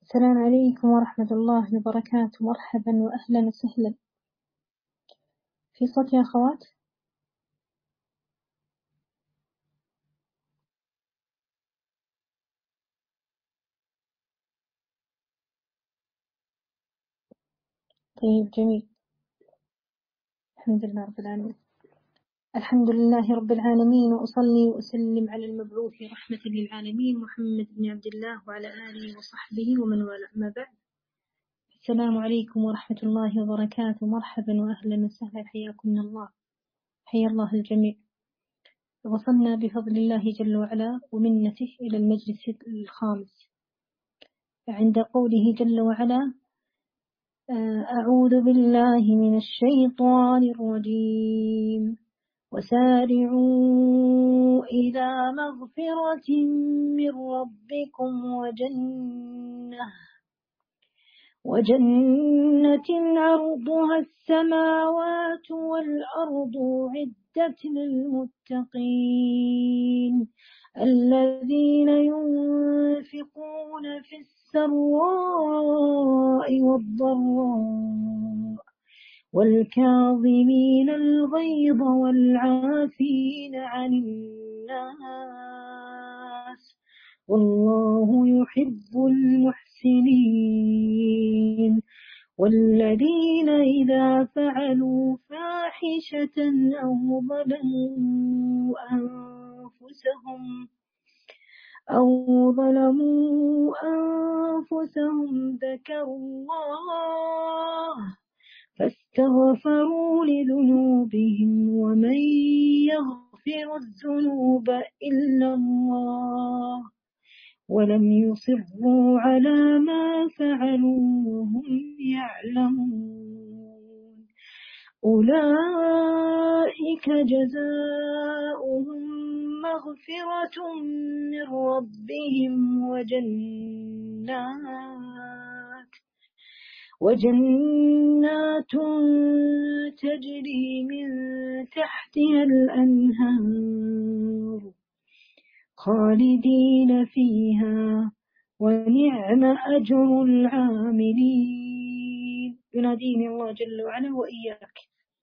السلام عليكم ورحمة الله وبركاته. مرحبا وأهلا وسهلا. في صوت يا أخوات؟ طيب جميل، الحمد لله رب العالمين. الحمد لله رب العالمين، وأصلي وأسلم على المبعوث رحمة للعالمين محمد بن عبد الله وعلى آله وصحبه ومن والاه، أما بعد. السلام عليكم ورحمة الله وبركاته. مرحبا وأهلا وسهلا، حياكم الله، حيا الله الجميع. وصلنا بفضل الله جل وعلا ومنته إلى المجلس الخامس عند قوله جل وعلا: أعوذ بالله من الشيطان الرجيم. وسارعوا إلى مغفرة من ربكم وجنة عرضها السماوات والأرض أعدت للمتقين الذين ينفقون في السراء والضراء والكاظمين الغيظ والعافين عن الناس والله يحب المحسنين والذين إذا فعلوا فاحشة أو ظلموا أنفسهم ذكروا الله فاستغفروا لذنوبهم ومن يغفر الذنوب إلا الله ولم يصروا على ما فعلوا وهم يعلمون أولئك جزاؤهم مغفرة من ربهم وجنات تجري من تحتها الأنهار خالدين فيها ونعم أجر العاملين. يناديني الله جل وعلا وإياك،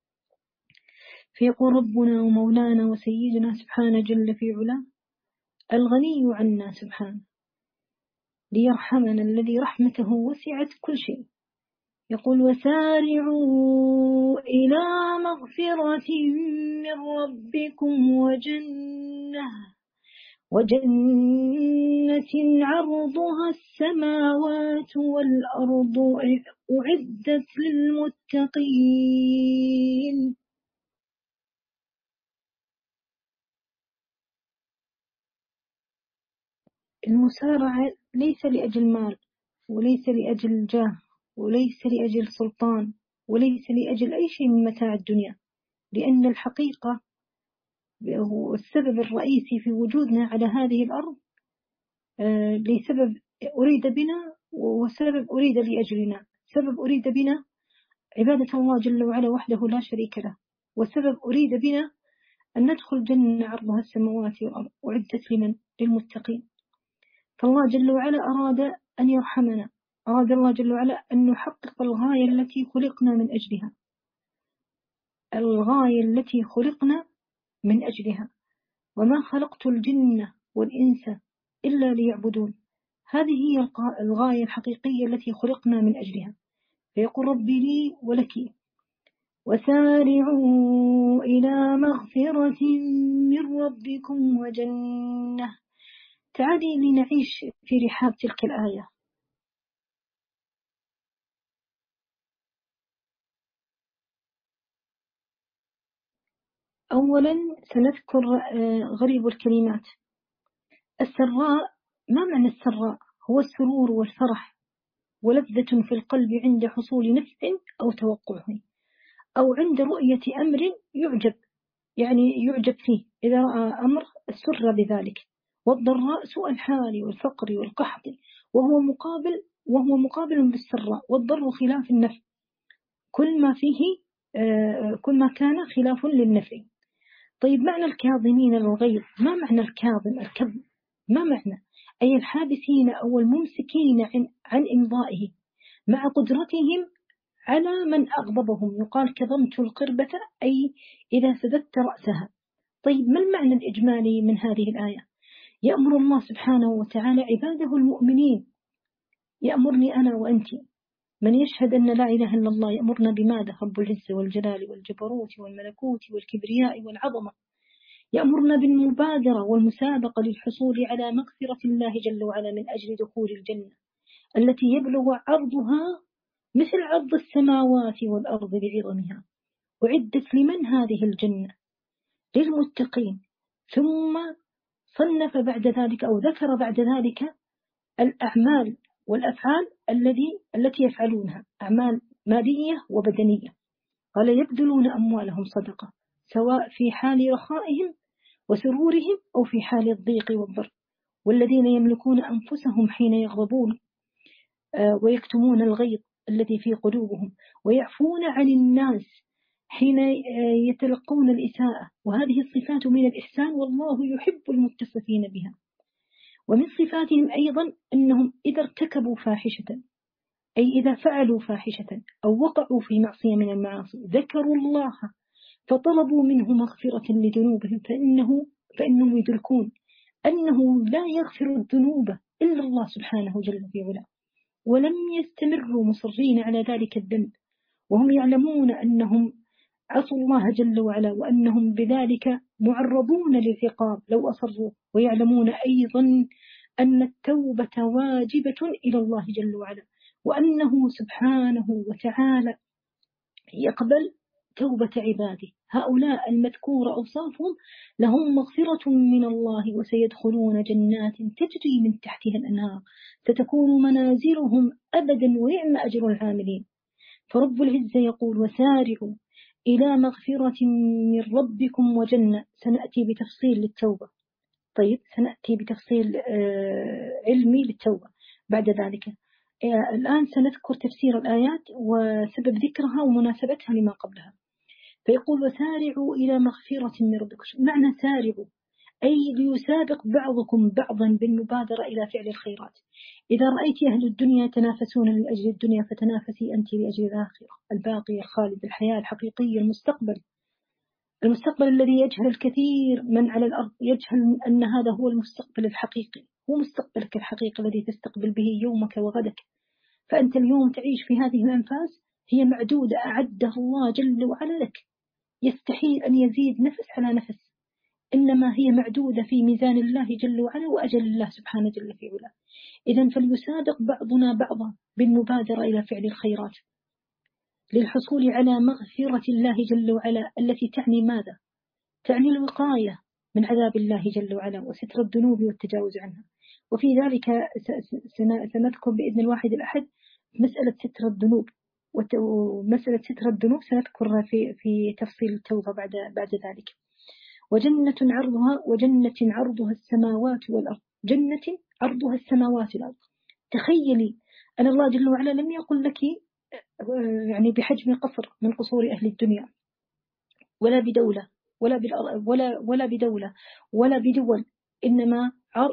فيقول ربنا ومولانا وسيدنا سبحانه جل في علاه الغني عنا سبحانه ليرحمنا الذي رحمته وسعت كل شيء. يقول: وسارعوا إلى مغفرة من ربكم وجنة عرضها السماوات والأرض أعدت للمتقين. المسارعة ليس لأجل مال، وليس لأجل جاه، وليس لأجل سلطان، وليس لأجل أي شيء من متاع الدنيا، لأن الحقيقة والسبب الرئيسي في وجودنا على هذه الأرض لسبب أريد بنا وسبب أريد لأجلنا. سبب أريد بنا عبادة الله جل وعلا وحده لا شريك له، وسبب أريد بنا أن ندخل جنة عرضها السماوات والأرض أعدت لمن؟ للمتقين. فالله جل وعلا أراد أن يرحمنا، أراد الله جل وعلا أن نحقق الغاية التي خلقنا من أجلها، الغاية التي خلقنا من أجلها. وما خلقت الجن والإنس إلا ليعبدون. هذه هي الغاية الحقيقية التي خلقنا من أجلها. فيقول ربي لي ولك: وسارعوا إلى مغفرة من ربكم وجنة. تعالي لنعيش في رحاب تلك الآية. أولا سنذكر غريب الكلمات. السراء، ما معنى السراء؟ هو السرور والفرح ولذة في القلب عند حصول نفع أو توقعه، أو عند رؤية أمر يعجب، يعني يعجب فيه، إذا رأى أمر سر بذلك. والضراء سوء الحال والفقر والقحط، وهو مقابل بالسراء. والضر خلاف النفع، كل ما كان خلاف للنفع. طيب، معنى الكاظمين الغيظ، ما معنى الكاظم؟ الكظم ما معنى؟ أي الحابسين أو الممسكين عن إمضائه مع قدرتهم على من أغضبهم. يقال كظمت القربة، أي إذا سددت رأسها. طيب ما المعنى الإجمالي من هذه الآية؟ يأمر الله سبحانه وتعالى عباده المؤمنين، يأمرني أنا وأنت من يشهد أن لا إله إلا الله، يأمرنا بماذا؟ رب العزة والجلال والجبروت والملكوت والكبرياء والعظمة. يأمرنا بالمبادرة والمسابقة للحصول على مغفرة الله جل وعلا من أجل دخول الجنة التي يبلغ عرضها مثل عرض السماوات والأرض بعظمها. أعدت لمن هذه الجنة؟ للمتقين. ثم صنف بعد ذلك أو ذكر بعد ذلك الأعمال والأفعال التي يفعلونها، أعمال مالية وبدنية. قال يبذلون أموالهم صدقة سواء في حال رخائهم وسرورهم أو في حال الضيق والضر، والذين يملكون أنفسهم حين يغضبون ويكتمون الغيظ الذي في قلوبهم، ويعفون عن الناس حين يتلقون الإساءة. وهذه الصفات من الإحسان، والله يحب المتصفين بها. ومن صفاتهم أيضا أنهم إذا ارتكبوا فاحشة، أي إذا فعلوا فاحشة أو وقعوا في معصية من المعاصي، ذكروا الله فطلبوا منه مغفرة لذنوبهم، فإنهم يدركون أنه لا يغفر الذنوب إلا الله سبحانه جل في علاه، ولم يستمروا مصرين على ذلك الذنب وهم يعلمون أنهم عصوا الله جل وعلا، وأنهم بذلك معرضون للعقاب لو أصروا، ويعلمون أيضا أن التوبة واجبة إلى الله جل وعلا، وأنه سبحانه وتعالى يقبل توبة عباده. هؤلاء المذكور أوصافهم لهم مغفرة من الله، وسيدخلون جنات تجري من تحتها الأنهار، ستكون منازلهم أبدا، ونعم أجر العاملين. فرب العزة يقول وسارعوا إلى مغفرة من ربكم وجنة. سنأتي بتفصيل للتوبة. طيب سنأتي بتفصيل علمي للتوبة بعد ذلك. الآن سنذكر تفسير الآيات وسبب ذكرها ومناسبتها لما قبلها. فيقول وسارعوا إلى مغفرة من ربكم. معنى سارعوا أي ليسابق بعضكم بعضا بالمبادرة إلى فعل الخيرات. إذا رأيت أهل الدنيا يتنافسون من أجل الدنيا، فتنافسي أنت لأجل الآخرة الباقية الخالدة، الحياة الحقيقية، المستقبل الذي يجهل الكثير من على الأرض، يجهل أن هذا هو المستقبل الحقيقي، هو مستقبلك الحقيقي الذي تستقبل به يومك وغدك. فأنت اليوم تعيش في هذه الأنفاس، هي معدودة أعدها الله جل وعلا لك، يستحيل أن يزيد نفس على نفس، إنما هي معدودة في ميزان الله جل وعلا وأجل الله سبحانه جل في علاه. إذن فليسابق بعضنا بعضا بالمبادرة إلى فعل الخيرات للحصول على مغفرة الله جل وعلا، التي تعني ماذا؟ تعني الوقاية من عذاب الله جل وعلا وستر الذنوب والتجاوز عنها. وفي ذلك سنذكر بإذن الواحد الأحد مسألة ستر الذنوب، ومسألة ستر الذنوب سنذكرها في تفصيل التوبة بعد ذلك. وجنة عرضها السماوات والأرض. جنة عرضها السماوات والأرض. تخيلي أن الله جل وعلا لم يقل لك يعني بحجم قصر من قصور أهل الدنيا، ولا بدولة ولا بدولة ولا بدول، إنما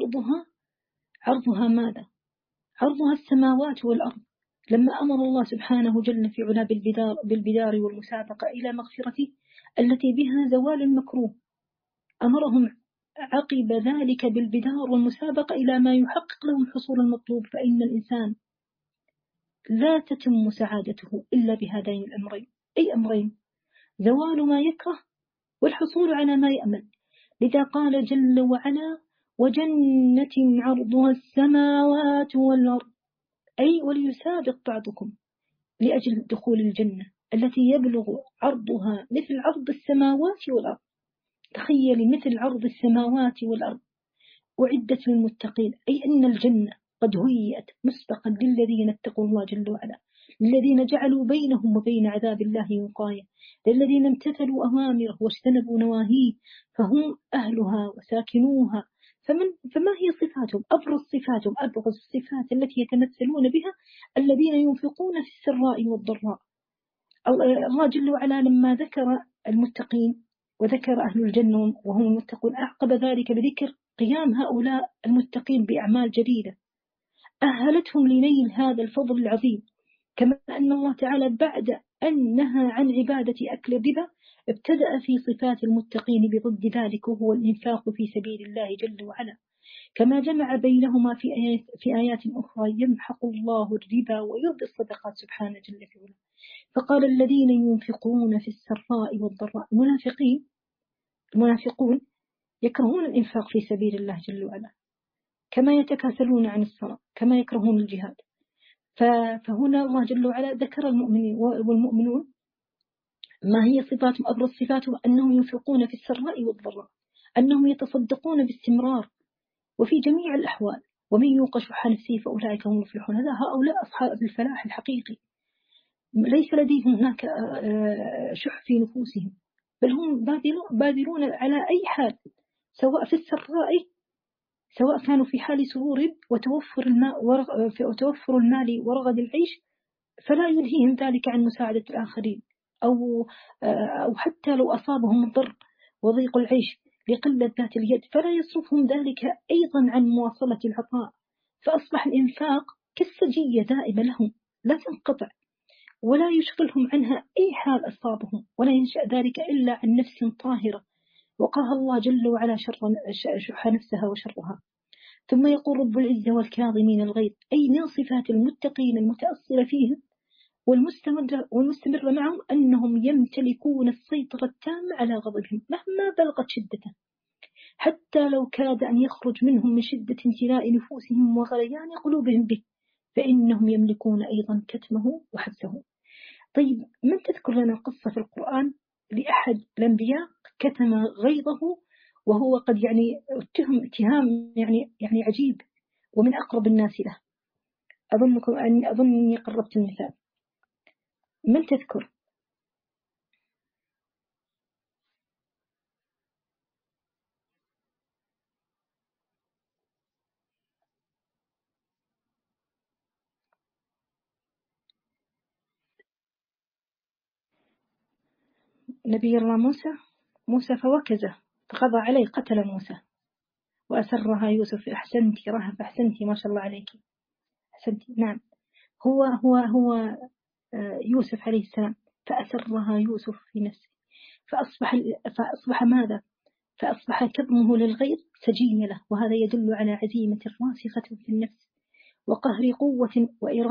عرضها ماذا؟ عرضها السماوات والأرض. لما أمر الله سبحانه جل في علا بالبدار والمسابقة إلى مغفرته التي بها زوال المكروه، أمرهم عقب ذلك بالبدار والمسابقة إلى ما يحقق لهم حصول المطلوب. فإن الإنسان لا تتم سعادته إلا بهذين الأمرين. أي أمرين؟ زوال ما يكره والحصول على ما يأمل. لذا قال جل وعلا وجنة عرضها السماوات والأرض، أي وليسابق بعضكم لأجل دخول الجنة التي يبلغ عرضها مثل عرض السماوات والأرض. تخيلي مثل عرض السماوات والأرض. أعدت للمتقين، أي أن الجنة قد هيئت مسبقا للذين اتقوا الله جل وعلا، للذين جعلوا بينهم وبين عذاب الله وقاية، للذين امتثلوا أوامره واجتنبوا نواهيه، فهم أهلها وساكنوها. فما هي صفاتهم؟ أبرز الصفات التي يتمثلون بها الذين ينفقون في السراء والضراء. الله جل وعلا لما ذكر المتقين وذكر أهل الجنة وهم المتقون، أعقب ذلك بذكر قيام هؤلاء المتقين بأعمال جليلة أهلتهم لنيل هذا الفضل العظيم. كما أن الله تعالى بعد أن نهى عن عبادة أكل الربا ابتدأ في صفات المتقين بضد ذلك، وهو الإنفاق في سبيل الله جل وعلا، كما جمع بينهما في آيات أخرى: يمحق الله الربا ويربي الصدقات سبحانه جل في علاه. فقال: الذين ينفقون في السراء والضراء. المنافقون يكرهون الإنفاق في سبيل الله جل وعلا، كما يتكاسلون عن الصلاة، كما يكرهون الجهاد. فهنا الله جل وعلا ذكر المؤمنين، والمؤمنون ما هي صفاتهم؟ أبرز صفاتهم أنهم ينفقون في السراء والضراء، أنهم يتصدقون باستمرار وفي جميع الأحوال. ومن يوق شح نفسه فأولئك هم المفلحون. هؤلاء أصحاب الفلاح الحقيقي، ليس لديهم هناك شح في نفوسهم، بل هم بادرون على أي حال، سواء في السراء، سواء كانوا في حال سرور وتوفر المال ورغد العيش، فلا يلهيهم ذلك عن مساعدة الآخرين، أو حتى لو أصابهم الضر وضيق العيش لقلة ذات اليد، فلا يصرفهم ذلك أيضا عن مواصلة العطاء. فأصبح الإنفاق كالسجية دائمة لهم لا تنقطع، ولا يشغلهم عنها أي حال أصابهم، ولا ينشأ ذلك إلا عن نفس طاهرة وقاها الله جل وعلا شح نفسها وشرها. ثم يقول رب العزة: والكاظمين الغيظ، أي من صفات المتقين المتأصلة فيهم والمستمرة معهم أنهم يمتلكون السيطرة التامة على غضبهم مهما بلغت شدته، حتى لو كاد أن يخرج منهم من شدة امتلاء نفوسهم وغليان قلوبهم به، فإنهم يملكون أيضا كتمه وحبسه. طيب، من تذكر لنا قصة في القرآن لأحد الأنبياء كتم غيظه، وهو قد اتهم اتهام عجيب، ومن أقرب الناس له؟ أظنني قربت المثال. من تذكر؟ نبي الله موسى فوكزه فقضى عليه، قتل موسى وأسرها يوسف. أحسنتي رهف، أحسنتي ما شاء الله عليك، أحسنتي. نعم، هو يوسف عليه السلام، فأسرها يوسف في نفسه فأصبح ماذا؟ فأصبح كظمه للغيظ سجين له، وهذا يدل على عزيمة راسخة في النفس وقهر قوة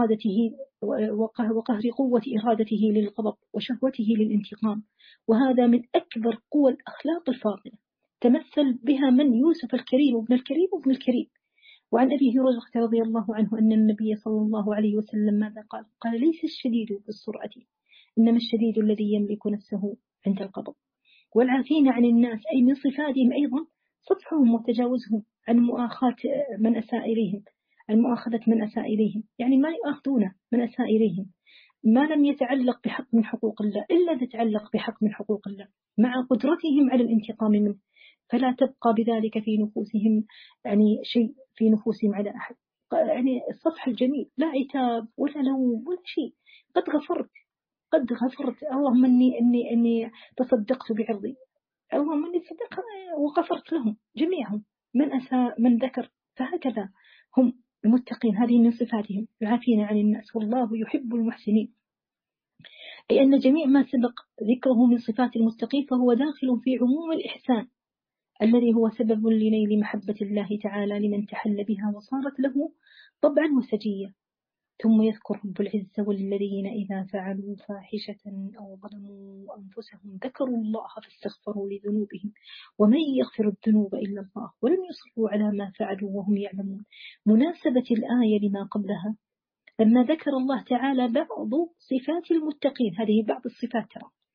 إرادته للغضب وشهوته للانتقام، وهذا من أكبر قوى الأخلاق الفاضلة تمثل بها من يوسف الكريم ابن الكريم ابن الكريم. وعن أبي هريرة رضي الله عنه أن النبي صلى الله عليه وسلم ماذا قال؟ قال: ليس الشديد بالسرعة، إنما الشديد الذي يملك نفسه عند الغضب. والعافين عن الناس، أي من صفاتهم أيضا صفحهم وتجاوزهم عن مؤاخذة من أساء إليهم، يعني ما يؤاخذون من أساء إليهم ما لم يتعلق بحق من حقوق الله، إلا إذا تعلق بحق من حقوق الله، مع قدرتهم على الانتقام منه، فلا تبقى بذلك في نفوسهم شيء في نفوسهم على أحد. الصفح الجميل، لا عتاب ولا لوم ولا شيء. قد غفرت، اللهم إني تصدقت بعرضي، اللهم إني صدق وغفرت لهم جميعهم، من أساء من ذكر. فهكذا هم المتقين، هذه من صفاتهم، يعافين عن الناس والله يحب المحسنين. أي أن جميع ما سبق ذكره من صفات المتقين فهو داخل في عموم الإحسان الذي هو سبب لنيل محبة الله تعالى لمن تحل بها وصارت له طبعا وسجية. ثم يذكر رب العزة: والذين إذا فعلوا فاحشة أو ظلموا أنفسهم ذكروا الله فاستغفروا لذنوبهم ومن يغفر الذنوب إلا الله ولم يصروا على ما فعلوا وهم يعلمون. مناسبة الآية لما قبلها لما ذكر الله تعالى بعض صفات المتقين، هذه بعض الصفات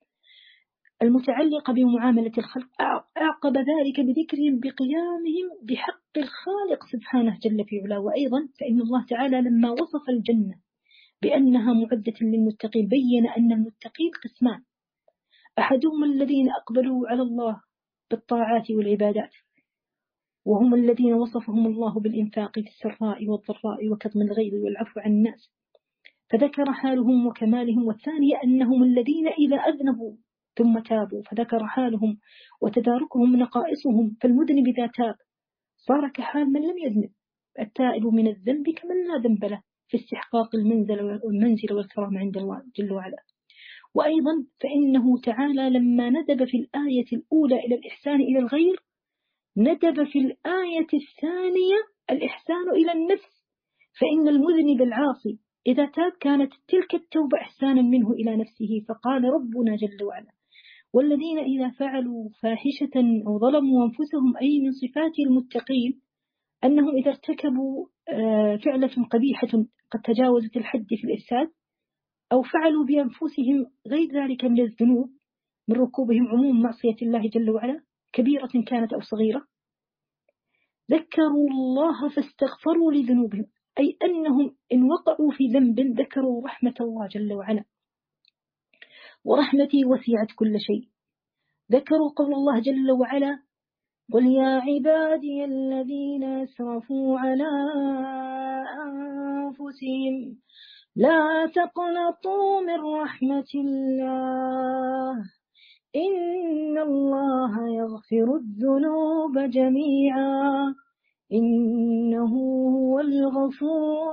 المتعلقة بمعاملة الخلق، أعقب ذلك بذكرهم بقيامهم بحق الخالق سبحانه جل في علاه. وأيضا فإن الله تعالى لما وصف الجنة بأنها معدة للمتقين بين أن المتقين قسمان: أحدهم الذين أقبلوا على الله بالطاعات والعبادات، وهم الذين وصفهم الله بالإنفاق في السراء والضراء وكظم الغيظ والعفو عن الناس، فذكر حالهم وكمالهم. والثانية أنهم الذين إذا أذنبوا ثم تابوا، فذكر حالهم وتداركهم نقائصهم، فالمذنب إذا تاب صار كحال من لم يذنب. التائب من الذنب كمن لا ذنب له في استحقاق المنزل والكرامة عند الله جل وعلا. وأيضا فإنه تعالى لما ندب في الآية الأولى إلى الإحسان إلى الغير، ندب في الآية الثانية الإحسان إلى النفس. فإن المذنب العاصي إذا تاب كانت تلك التوبة إحسانا منه إلى نفسه. فقال ربنا جل وعلا: والذين إذا فعلوا فاحشة أو ظلموا أنفسهم، أي من صفات المتقين أنهم إذا ارتكبوا فعلة قبيحة قد تجاوزت الحد في الإفساد، أو فعلوا بأنفسهم غير ذلك من الذنوب، من ركوبهم عموم معصية الله جل وعلا كبيرة كانت أو صغيرة، ذكروا الله فاستغفروا لذنوبهم، أي أنهم إن وقعوا في ذنب ذكروا رحمة الله جل وعلا، ورحمتي وسعت كل شيء. ذكروا قول الله جل وعلا: قل يا عبادي الذين أسرفوا على أنفسهم لا تقنطوا من رحمة الله إن الله يغفر الذنوب جميعا إنه هو الغفور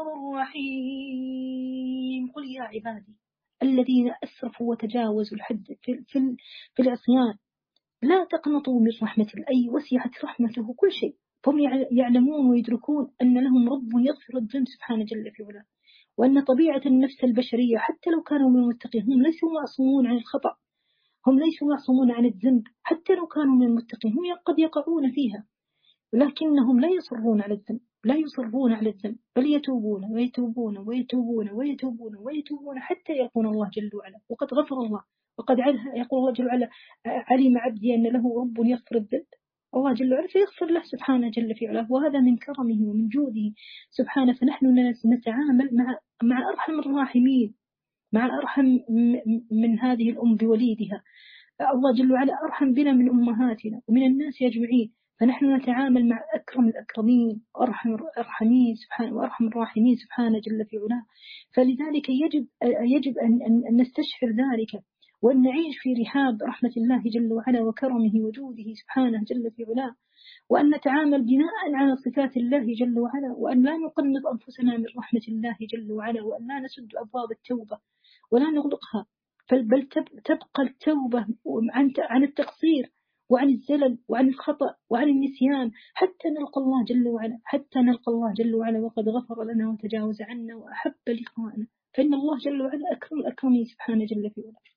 الرحيم. قل يا عبادي الذين أسرفوا وتجاوزوا الحد في العصيان لا تقنطوا من رحمة الله، أي وسعت رحمته كل شيء. هم يعلمون ويدركون أن لهم رب يغفر الذنب سبحانه جل في علاه، وأن طبيعة النفس البشرية حتى لو كانوا من المتقين هم ليسوا معصومون عن الخطأ، هم ليسوا معصومون عن الذنب، حتى لو كانوا من المتقين هم قد يقعون فيها، ولكنهم لا يصرون على الذنب، لا يصرون على الذنب، بل يتوبون ويتوبون ويتوبون ويتوبون ويتوبون حتى يلقون الله جل وعلا وقد غفر الله. وقد يقول الله جل وعلا: علم عبدي أن له رب يغفر الذنب. الله جل وعلا فيغفر له سبحانه جل في علاه، وهذا من كرمه ومن جوده سبحانه. فنحن نتعامل مع أرحم الراحمين، مع الأرحم من هذه الأم بوليدها. الله جل وعلا أرحم بنا من أمهاتنا ومن الناس أجمعين، فنحن نتعامل مع أكرم الأكرمين وأرحم الراحمين سبحانه، وأرحم الراحمين سبحانه جل في علاه. فلذلك يجب أن نستشعر ذلك، وأن نعيش في رحاب رحمة الله جل وعلا وكرمه وجوده سبحانه جل في علاه، وأن نتعامل بناء على صفات الله جل وعلا، وأن لا نقنط أنفسنا من رحمة الله جل وعلا، وأن لا نسد أبواب التوبة ولا نغلقها، بل تبقى التوبة عن التقصير وعن الزلل وعن الخطأ وعن النسيان حتى نلقى الله جل وعلا، حتى نلقى الله جل وعلا وقد غفر لنا وتجاوز عنا وأحب لقاءنا. فإن الله جل وعلا أكرم الأكرمين سبحانه جل في علاه.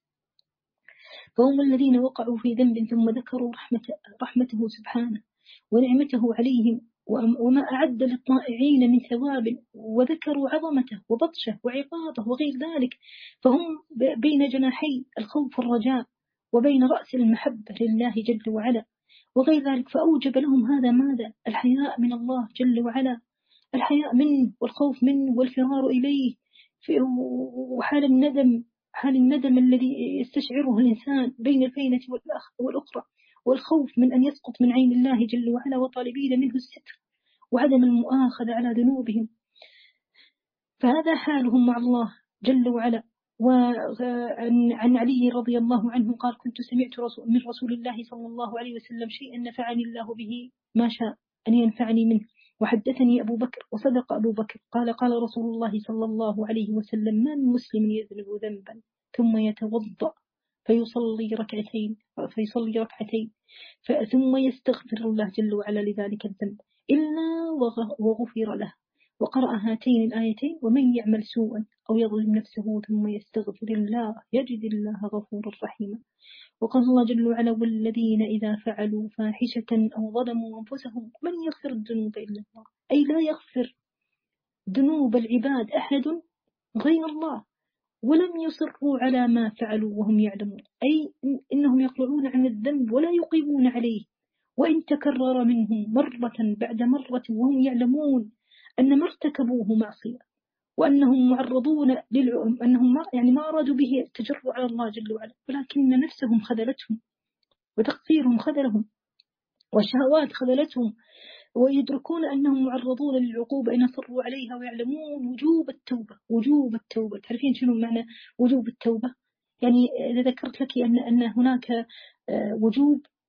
فهم الذين وقعوا في ذنب ثم ذكروا رحمته سبحانه ونعمته عليهم وما أعد للطائعين من ثواب، وذكروا عظمته وبطشه وعقابه وغير ذلك، فهم بين جناحي الخوف والرجاء، وبين رأس المحبة لله جل وعلا وغير ذلك. فأوجب لهم هذا ماذا؟ الحياء من الله جل وعلا، الحياء منه والخوف منه والفرار إليه، وحال الندم، حال الندم الذي يستشعره الإنسان بين الفينة والأخرى، والخوف من أن يسقط من عين الله جل وعلا، وطالبين منه الستر وعدم المؤاخذة على ذنوبهم. فهذا حالهم مع الله جل وعلا. وعن علي رضي الله عنه قال: كنت سمعت من رسول الله صلى الله عليه وسلم شيئا نفعني الله به ما شاء أن ينفعني منه، وحدثني أبو بكر وصدق أبو بكر. قال رسول الله صلى الله عليه وسلم: ما من مسلم يذنب ذنبا ثم يتوضأ فيصلي ركعتين ثم يستغفر الله جل وعلا لذلك الذنب إلا وغفر له. وقرأ هاتين الآيتين: ومن يعمل سوءا أو يظلم نفسه ثم يستغفر الله يجد الله غفورا رحيما. وقال الله جل وعلا: والذين إذا فعلوا فاحشة أو ظلموا أنفسهم من يغفر الذنوب إلا الله، أي لا يغفر ذنوب العباد أحد غير الله، ولم يصروا على ما فعلوا وهم يعلمون، أي إنهم يقلعون عن الذنب ولا يقيمون عليه، وإن تكرر منهم مرة بعد مرة وهم يعلمون أن ما ارتكبوه معصية، وأنهم معرضون أنهم ما أرادوا به التجرؤ على الله جل وعلا، ولكن نفسهم خذلتهم وتقصيرهم خذلهم والشهوات خذلتهم، ويدركون أنهم معرضون للعقوبة إن صروا عليها، ويعلمون وجوب التوبة. تعرفين شنو معنى وجوب التوبة؟ يعني إذا ذكرت لك أن هناك وجوب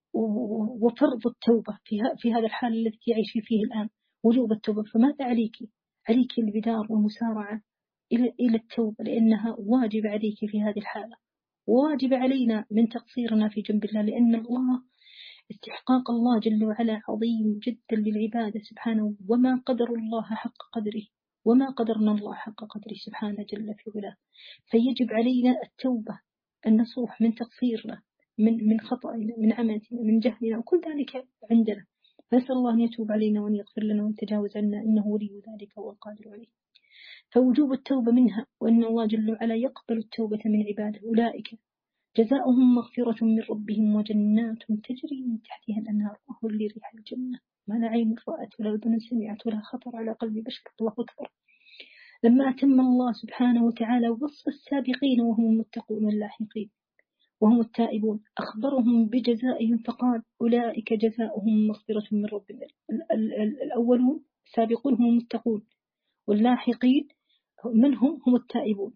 وفرض التوبة في هذا الحال الذي يعيش فيه الآن، وجوب التوبة. فماذا عليك؟ عليك البدار والمسارعة إلى التوبة، لأنها واجب عليك في هذه الحالة، واجب علينا من تقصيرنا في جنب الله، لأن الله استحقاق الله جل وعلا عظيم جدا للعبادة سبحانه، وما قدر الله حق قدره، وما قدرنا الله حق قدره سبحانه جل في علاه. فيجب علينا التوبة النصوح من تقصيرنا، من خطأنا، من عملنا، من جهلنا، وكل ذلك عندنا. فنسأل الله أن يتوب علينا وأن يغفر لنا ويتجاوز عنا، إنه ولي ذلك والقادر عليه. فوجوب التوبة منها، وأن الله جل وعلا يقبل التوبة من عباده. أولئك جزاؤهم مغفرة من ربهم وجنات تجري من تحتها الأنهار. وهو اللي ريح الجنة ما لا عين رأت ولا أذن سمعت ولا خطر على قلب بشر. الله أكبر. لما أتم الله سبحانه وتعالى وصف السابقين وهم المتقون اللاحقين وهم التائبون، أخبرهم بجزائهم فقال أولئك جزاؤهم مغفرة من ربهم. الأولون السابقون هم المتقون، واللاحقين منهم هم التائبون.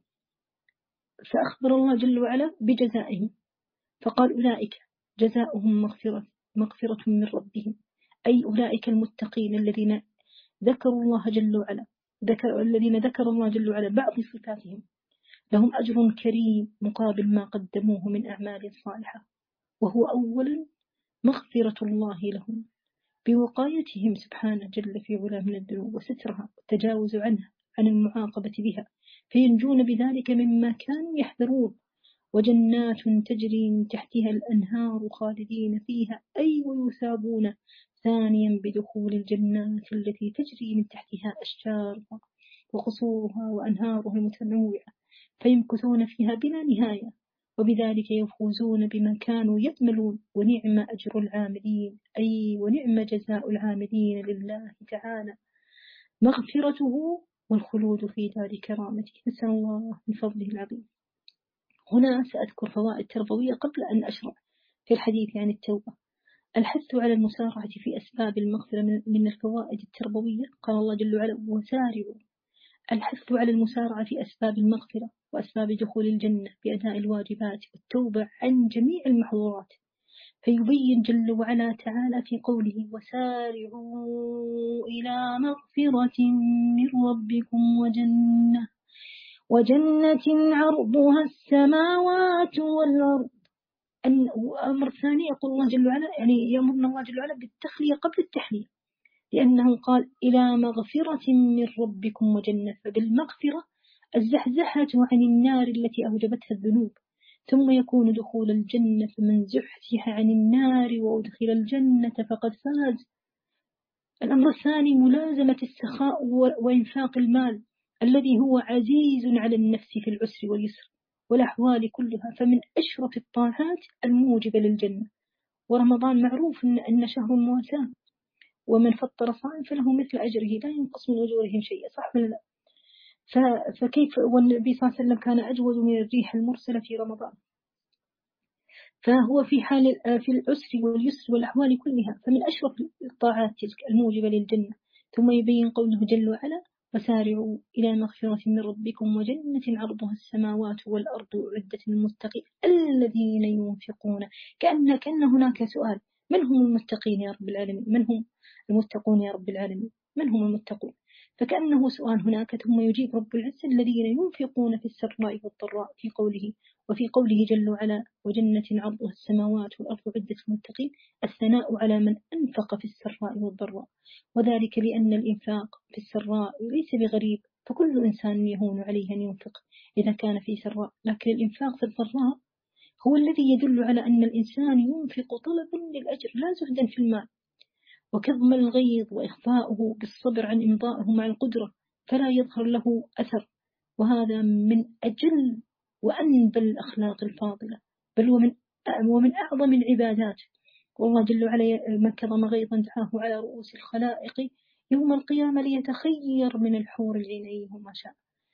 فأخبر الله جل وعلا بجزائهم فقال أولئك جزاؤهم مغفرة من ربهم، أي أولئك المتقين الذين ذكروا الله جل وعلا، الذين ذكر الله جل وعلا بعض صفاتهم، لهم أجر كريم مقابل ما قدموه من أعمال صالحة. وهو أولا مغفرة الله لهم بوقايتهم سبحانه جل في علاه من الذنوب وسترها والتجاوز عنها عن المعاقبة بها، فينجون بذلك مما كانوا يحذرون. وجنات تجري من تحتها الأنهار خالدين فيها، أي ويثابون ثانيا بدخول الجنات التي تجري من تحتها أشجارها وقصورها وأنهارها المتنوعة، فيمكثون فيها بلا نهاية، وبذلك يفوزون بما كانوا يأملون. ونعم أجر العاملين، أي ونعم جزاء العاملين لله تعالى، مغفرته والخلود في دار كرامته. نسأل الله من فضله العظيم. هنا سأذكر فوائد تربوية قبل أن أشرع في الحديث عن التوبة. الحث على المسارعة في أسباب المغفرة من الفوائد التربوية. قال الله جل وعلا وسارعوا. الحث على المسارعة في أسباب المغفرة وأسباب دخول الجنة بأداء الواجبات والتوبة عن جميع المحظورات. فيبين جل وعلا تعالى في قوله وسارعوا إلى مغفرة من ربكم وجنة عرضها السماوات والأرض. أمر ثاني يقول الله جل وعلا، يعني يأمرنا الله جل وعلا بالتخلية قبل التحلية، لأنه قال إلى مغفرة من ربكم وجنة، فبالمغفرة الزحزحة عن النار التي أوجبتها الذنوب، ثم يكون دخول الجنة، فمن زحزح عن النار وأدخل الجنة فقد فاز. الأمر الثاني ملازمة السخاء وإنفاق المال الذي هو عزيز على النفس في العسر واليسر والأحوال كلها، فمن أشرف الطاعات الموجبة للجنة. ورمضان معروف أن شهر مواساة، ومن فطر صائم فله مثل أجره لا ينقص من أجورهم شيئا، صح ولا لا؟ فكيف والنبي صلى الله عليه وسلم كان أجود من الريح المرسلة في رمضان، فهو في العسر واليسر والأحوال كلها، فمن أشرف الطاعات تلك الموجبة للجنة. ثم يبين قوله جل وعلا وسارعوا إلى مغفرة من ربكم وجنة عرضها السماوات والأرض أعدت للمتقين الذين ينفقون. كأن هناك سؤال، من هم المتقين يا رب العالمين؟ من هم المتقون يا رب العالمين؟ من هم المتقون؟ فكأنه سؤال هناك، ثم يجيب رب العزة الذين ينفقون في السراء والضراء في قوله. وفي قوله جل وعلا وجنة عرضها السماوات والأرض عدة المتقين، الثناء على من أنفق في السراء والضراء، وذلك لأن الإنفاق في السراء ليس بغريب، فكل إنسان يهون عليه أن ينفق إذا كان في سراء، لكن الإنفاق في الضراء هو الذي يدل على أن الإنسان ينفق طلبا للأجر لا زهدا في المال، وكظم الغيظ وإخفاؤه بالصبر عن إمضائه مع القدرة فلا يظهر له أثر. وهذا من أجل وأنبل الأخلاق الفاضلة، بل ومن أعظم العبادات. والله جل وعلا من كظم غيظا دعاه على رؤوس الخلائق يوم القيامة ليتخير من الحور العين أيهما شاء.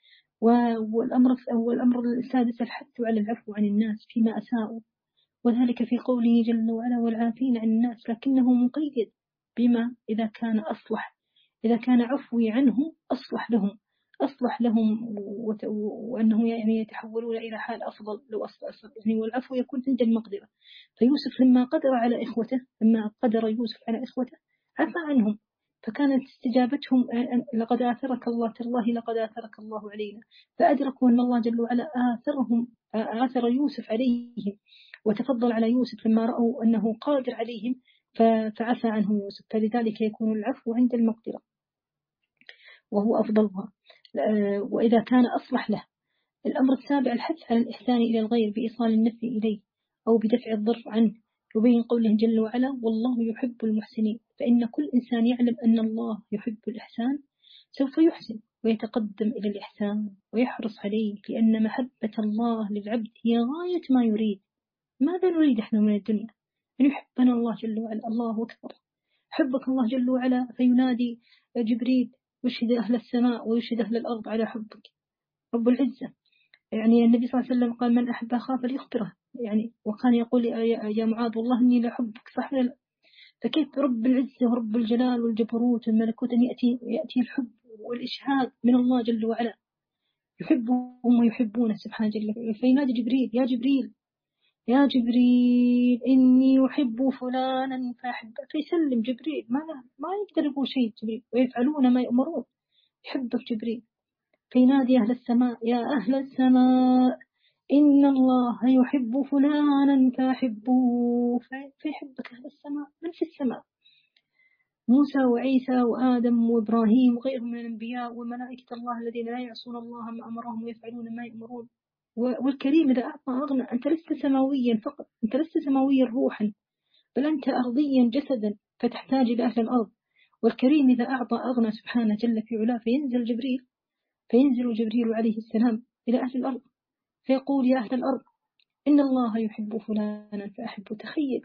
والأمر السادس الحث على العفو عن الناس فيما أساءوا، وذلك في قوله جل وعلا والعافين عن الناس، لكنه مقيد بما إذا كان أصلح، إذا كان عفوي عنه أصلح لهم أصلح لهم وأنه يعني يتحولون إلى حال أفضل لو أصل يعني. والعفو يكون عند المقدرة. فيوسف لما قدر على إخوته، لما قدر يوسف على إخوته عفى عنهم، فكانت استجابتهم لقد آثرك الله، تالله لقد آثرك الله علينا. فأدركوا أن الله جل وعلا آثر يوسف عليهم، وتفضل على يوسف لما رأوا أنه قادر عليهم فعفى عنهم يوسف. فلذلك يكون العفو عند المقدرة وهو أفضلها، وإذا كان أصلح له. الأمر السابع الحث على الإحسان إلى الغير بإيصال النفع إليه أو بدفع الضر عنه. يبين قوله جل وعلا: والله يحب المحسنين. فإن كل إنسان يعلم أن الله يحب الإحسان سوف يحسن ويتقدم إلى الإحسان ويحرص عليه، لأن محبة الله للعبد هي غاية ما يريد. ماذا نريد إحنا من الدنيا؟ أن يحبنا الله جل وعلا. الله أكبر، حبك الله جل وعلا، فينادي جبريل يشهد أهل السماء ويشهد أهل الأرض على حبك. رب العزة يعني النبي صلى الله عليه وسلم قال: من أحب أخاه فليخبره. يعني وكان يقول: يا معاذ والله إني لأحبك، صح ولا لا؟ فكيف رب العزة ورب الجلال والجبروت والملكوت أن يأتي الحب والإشهاد من الله جل وعلا، يحبهم ويحبونه سبحانه جل وعلا. فينادي جبريل: يا جبريل يا جبريل إني أحب فلانا فأحبه. فيسلم جبريل، ما يقدر يقول شيء جبريل، ويفعلون ما يؤمرون. يحبك جبريل. فينادي أهل السماء: يا أهل السماء إن الله يحب فلانا فأحبوه. فيحبك أهل السماء. من في السماء؟ موسى وعيسى وآدم وإبراهيم وغيرهم من الأنبياء وملائكة الله الذين لا يعصون الله ما أمرهم ويفعلون ما يأمرون. والكريم إذا أعطى أغنى. أنت لست سماويا فقط، أنت لست سماويا روحا، بل أنت أرضيا جسدا، فتحتاج إلى أهل الأرض. والكريم إذا أعطى أغنى سبحانه جل في علاه. فينزل جبريل عليه السلام إلى أهل الأرض فيقول: يا أهل الأرض إن الله يحب فلانا فأحبه. تخيل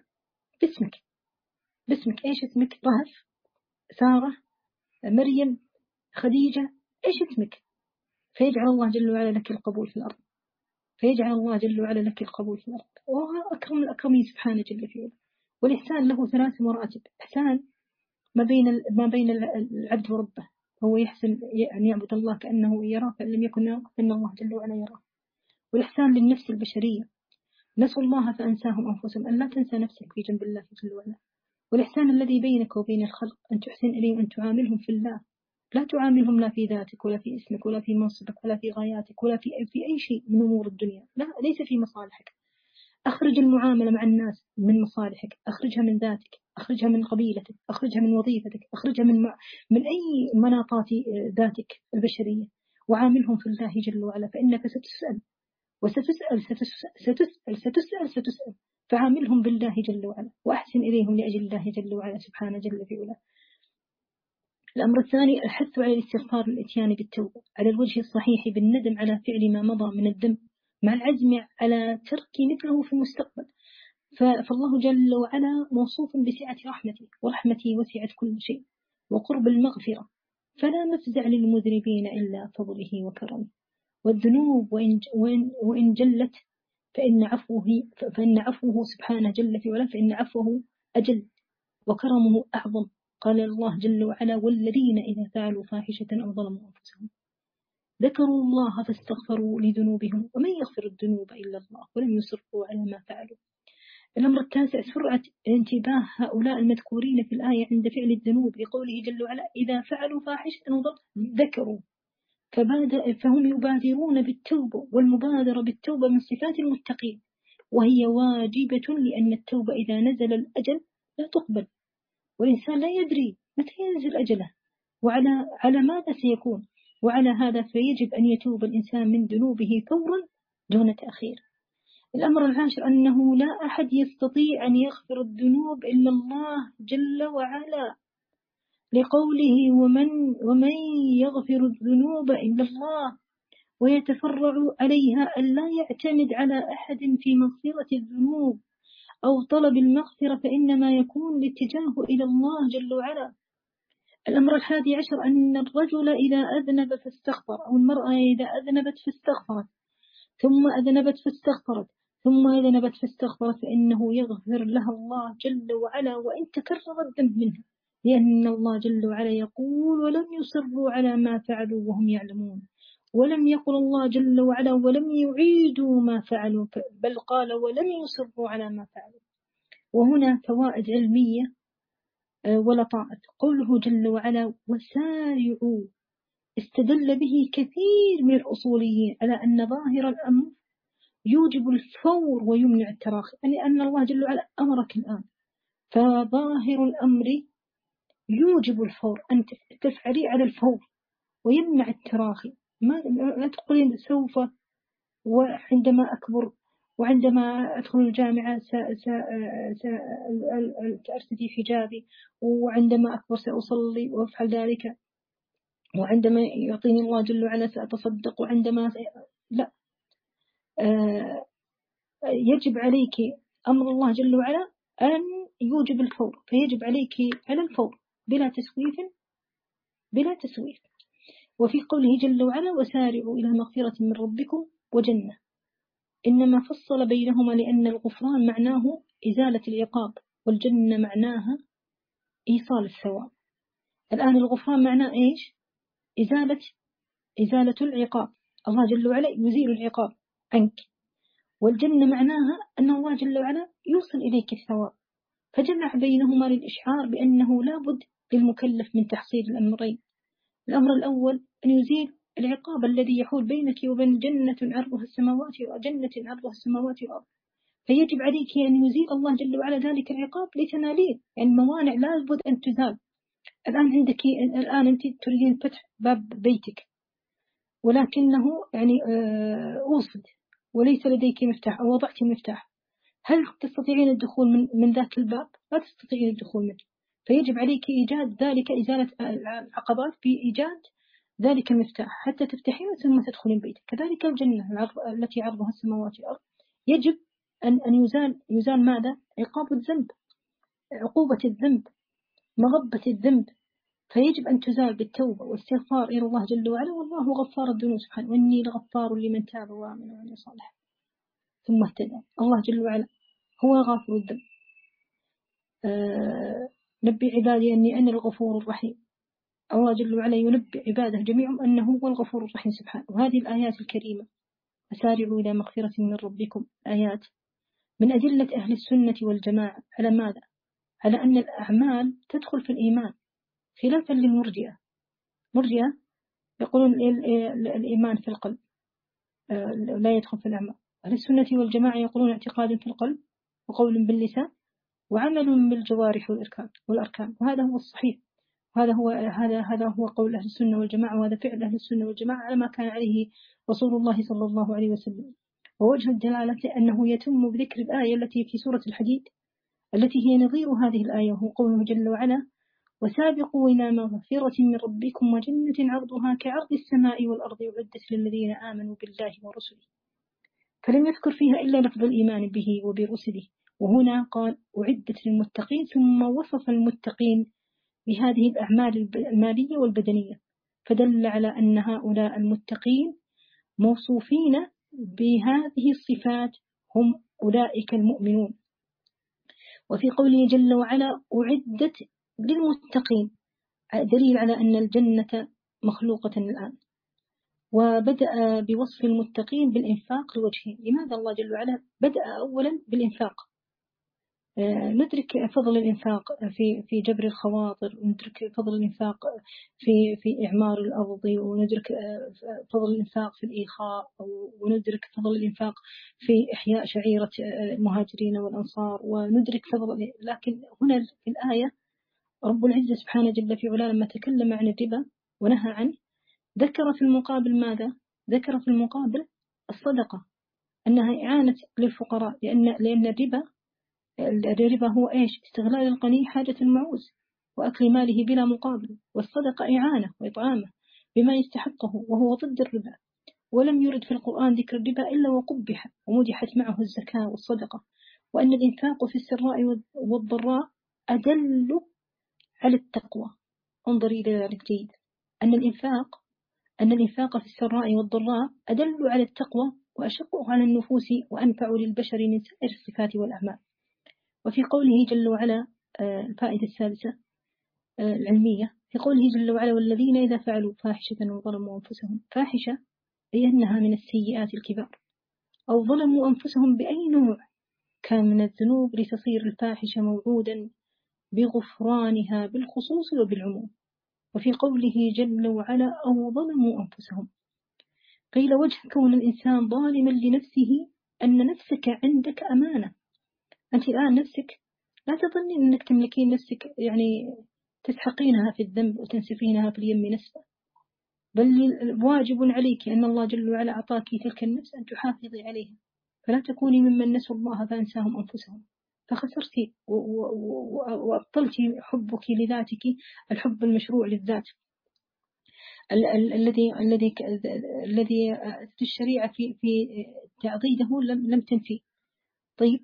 باسمك إيش اسمك؟ رهف، سارة، مريم، خديجة، إيش اسمك؟ فيجعل الله جل وعلا لك القبول في الأرض، فيجعل الله جل وعلا لك القبول في الأرض. وهو أكرم الأكرمين سبحانه جل في علاه. والإحسان له 3 مراتب. إحسان ما بين العبد وربه، هو يحسن أن يعبد الله كأنه يراه، فإن لم يكن يراه فإن الله جل وعلا يراه. والإحسان للنفس البشرية، نسوا الله فأنساهم أنفسهم، أن لا تنسى نفسك في جنب الله جل وعلا. والإحسان الذي بينك وبين الخلق، أن تحسن إليهم، أن تعاملهم في الله، لا تعاملهم لا في ذاتك ولا في اسمك ولا في منصبك ولا في غاياتك ولا في أي شيء من أمور الدنيا، لا، ليس في مصالحك. أخرج المعاملة مع الناس من مصالحك، أخرجها من ذاتك، أخرجها من قبيلتك، أخرجها من وظيفتك، أخرجها من أي مناطات ذاتك البشرية، وعاملهم في الله جل وعلا. فإنك ستسأل وستسأل. فعاملهم بالله جل وعلا، وأحسن إليهم لأجل الله جل وعلا سبحانه جل في علاه. الأمر الثاني الحث على الاستغفار والإتيان بالتوبة على الوجه الصحيح، بالندم على فعل ما مضى من الذنب، مع العزم على ترك مثله في المستقبل. فالله جل وعلا موصوف بسعة رحمته، ورحمتي وسعت كل شيء، وقرب المغفرة، فلا مفزع للمذنبين إلا فضله وكرمه. والذنوب وإن جلت فإن عفوه سبحانه جل في علاه، فإن عفوه أجل وكرمه أعظم. قال الله جل وعلا: والذين إذا فعلوا فاحشة أو ظلموا أنفسهم ذكروا الله فاستغفروا لذنوبهم ومن يغفر الذنوب إلا الله ولم يصروا على ما فعلوا. الأمر التاسع سرعة انتباه هؤلاء المذكورين في الآية عند فعل الذنوب، لقوله جل وعلا: إذا فعلوا فاحشة أو ظلموا ذكروا. فهم يبادرون بالتوبة، والمبادرة بالتوبة من صفات المتقين، وهي واجبة، لأن التوبة إذا نزل الأجل لا تقبل، والإنسان لا يدري متى ينزل أجله على ماذا سيكون. وعلى هذا فيجب أن يتوب الإنسان من ذنوبه فورا دون تأخير. الأمر العاشر أنه لا أحد يستطيع أن يغفر الذنوب إلا الله جل وعلا، لقوله: ومن يغفر الذنوب إلا الله ويتفرع عليها، أن لا يعتمد على أحد في مغفرة الذنوب أو طلب المغفرة، فإنما يكون الاتجاه إلى الله جل وعلا. الأمر الحادي عشر أن الرجل إذا أذنب فاستغفر، أو المرأة إذا أذنبت فاستغفرت، ثم أذنبت فاستغفرت، ثم أذنبت فاستغفرت، فإنه يغفر لها الله جل وعلا وإن تكرر الذنب منها. لأن الله جل وعلا يقول ولم يصروا على ما فعلوا وهم يعلمون. ولم يقل الله جل وعلا ولم يعيدوا ما فعلوا، بل قال ولم يصروا على ما فعلوا. وهنا فوائد علمية ولطائف. قوله جل وعلا وسارعوا استدل به كثير من الأصوليين على أن ظاهر الأمر يوجب الفور ويمنع التراخي، يعني أن الله جل وعلا أمرك الآن، فظاهر الأمر يوجب الفور، أن تفعلي على الفور ويمنع التراخي. لا تقولين سوف وعندما أكبر وعندما أدخل الجامعة سأرتدي حجابي، وعندما أكبر سأصلي وأفعل ذلك، وعندما يعطيني الله جل وعلا سأتصدق، وعندما لا، يجب عليك أمر الله جل وعلا أن يوجب الفور، فيجب عليك على الفور بلا تسويف. وفي قوله جل وعلا وسارعوا إلى مغفرة من ربكم وجنة، إنما فصل بينهما لأن الغفران معناه إزالة العقاب، والجنة معناها إيصال الثواب. الآن الغفران معناه إيش؟ إزالة العقاب، الله جل وعلا يزيل العقاب عنك. والجنة معناها أن الله جل وعلا يوصل إليك الثواب، فجمع بينهما للإشعار بأنه لا بد للمكلف من تحصيل الأمرين. الأمر الأول أن يزيل العقاب الذي يحول بينك وبين جنة عرضها السماوات والأرض، فيجب عليك أن يزيل الله جل وعلا ذلك العقاب لتناليه، يعني موانع لا بد أن تزال. الآن أنت تريدين فتح باب بيتك، ولكنه يعني أوصد وليس لديك مفتاح أو وضعت مفتاح، هل تستطيعين الدخول من ذاك الباب؟ لا تستطيعين الدخول منه، فيجب عليك إيجاد ذلك، إزالة العقبات بإيجاد ذلك المفتاح حتى تفتحين ثم تدخلين بيتك. كذلك الجنة التي عرضها السماوات والأرض يجب أن يزال ماذا؟ عقاب الذنب، عقوبة الذنب، مغبة الذنب، فيجب أن تزال بالتوبة والاستغفار إلى الله جل وعلا، والله غفار الذنوب سبحانه، وإني لغفار لمن تاب وآمن وعمل صالحا ثم اهتدى. الله جل وعلا هو غافر الذنب. نبي عبادي أني أنا الغفور الرحيم. الله جل وعلا ينبئ عباده جميعهم أنه هو الغفور الرحيم سبحانه. وهذه الآيات الكريمة أسارعوا إلى مغفرة من ربكم، آيات من أدلة أهل السنة والجماعة على ماذا؟ على أن الأعمال تدخل في الإيمان، خلافا للمرجئة. مرجئة يقولون الإيمان في القلب لا يدخل في الأعمال. أهل السنة والجماعة يقولون اعتقاد في القلب وقول باللسان وعمل بالجوارح والأركان، وهذا هو الصحيح. هذا هو قول أهل السنة والجماعة، وهذا فعل أهل السنة والجماعة على ما كان عليه رسول الله صلى الله عليه وسلم. ووجه الدلالة أنه يتم بذكر الآية التي في سورة الحديد التي هي نظير هذه الآية، وهو قوله جل وعلا وسابقوا إلى مغفرة من ربكم وجنة عرضها كعرض السماء والأرض أعدت للذين آمنوا بالله ورسله. فلم يذكر فيها إلا لفظ الإيمان به وبرسله، وهنا قال أعدت للمتقين، ثم وصف المتقين بهذه الأعمال المالية والبدنية، فدل على أن هؤلاء المتقين موصوفين بهذه الصفات هم أولئك المؤمنون. وفي قوله جل وعلا أعدت للمتقين دليل على أن الجنة مخلوقة الآن. وبدأ بوصف المتقين بالإنفاق لوجهين. لماذا الله جل وعلا بدأ أولا بالإنفاق؟ ندرك فضل الإنفاق في جبر الخواطر، وندرك فضل الإنفاق في إعمار الأرض، وندرك فضل الإنفاق في الإيخاء، وندرك فضل الإنفاق في إحياء شعيرة المهاجرين والأنصار، وندرك فضل. لكن هنا في الآية رب العزة سبحانه جل في علاه لما تكلم عن الربا ونهى عنه ذكر في المقابل ماذا؟ ذكر في المقابل الصدقة، أنها إعانة للفقراء، لأن الربا هو إيش؟ استغلال الغني حاجة المعوز وأكل ماله بلا مقابل، والصدقة إعانة وإطعامه بما يستحقه وهو ضد الربا. ولم يرد في القرآن ذكر الربا إلا وقبح ومدحت معه الزكاة والصدقة. وأن الإنفاق في السراء والضراء أدل على التقوى. انظر إلى ذلك جيد، أن الإنفاق في السراء والضراء أدل على التقوى وأشقه على النفوس وأنفع للبشر من سائر الصفات والأعمال. وفي قوله جل وعلا الفائدة الثالثة العلمية في قوله جل وعلا والذين إذا فعلوا فاحشة وظلموا أنفسهم. فاحشة أي أنها من السيئات الكبار، أو ظلموا أنفسهم بأي نوع كان من الذنوب لتصير الفاحشة موعودا بغفرانها بالخصوص وبالعموم. وفي قوله جل وعلا أو ظلموا أنفسهم قيل وجه كون الإنسان ظالما لنفسه أن نفسك عندك أمانة. أنت الآن نفسك لا تظنين أنك تملكين نفسك، يعني تسحقينها في الذنب وتنسفينها في اليم نسفا، بل واجب عليك أن الله جل وعلا أعطاك تلك النفس أن تحافظي عليها، فلا تكوني ممن نسوا الله فأنساهم أنفسهم فخسرتي وأبطلتي حبك لذاتك، الحب المشروع للذات الذي الشريعة في تعضيده لم تنفي. طيب،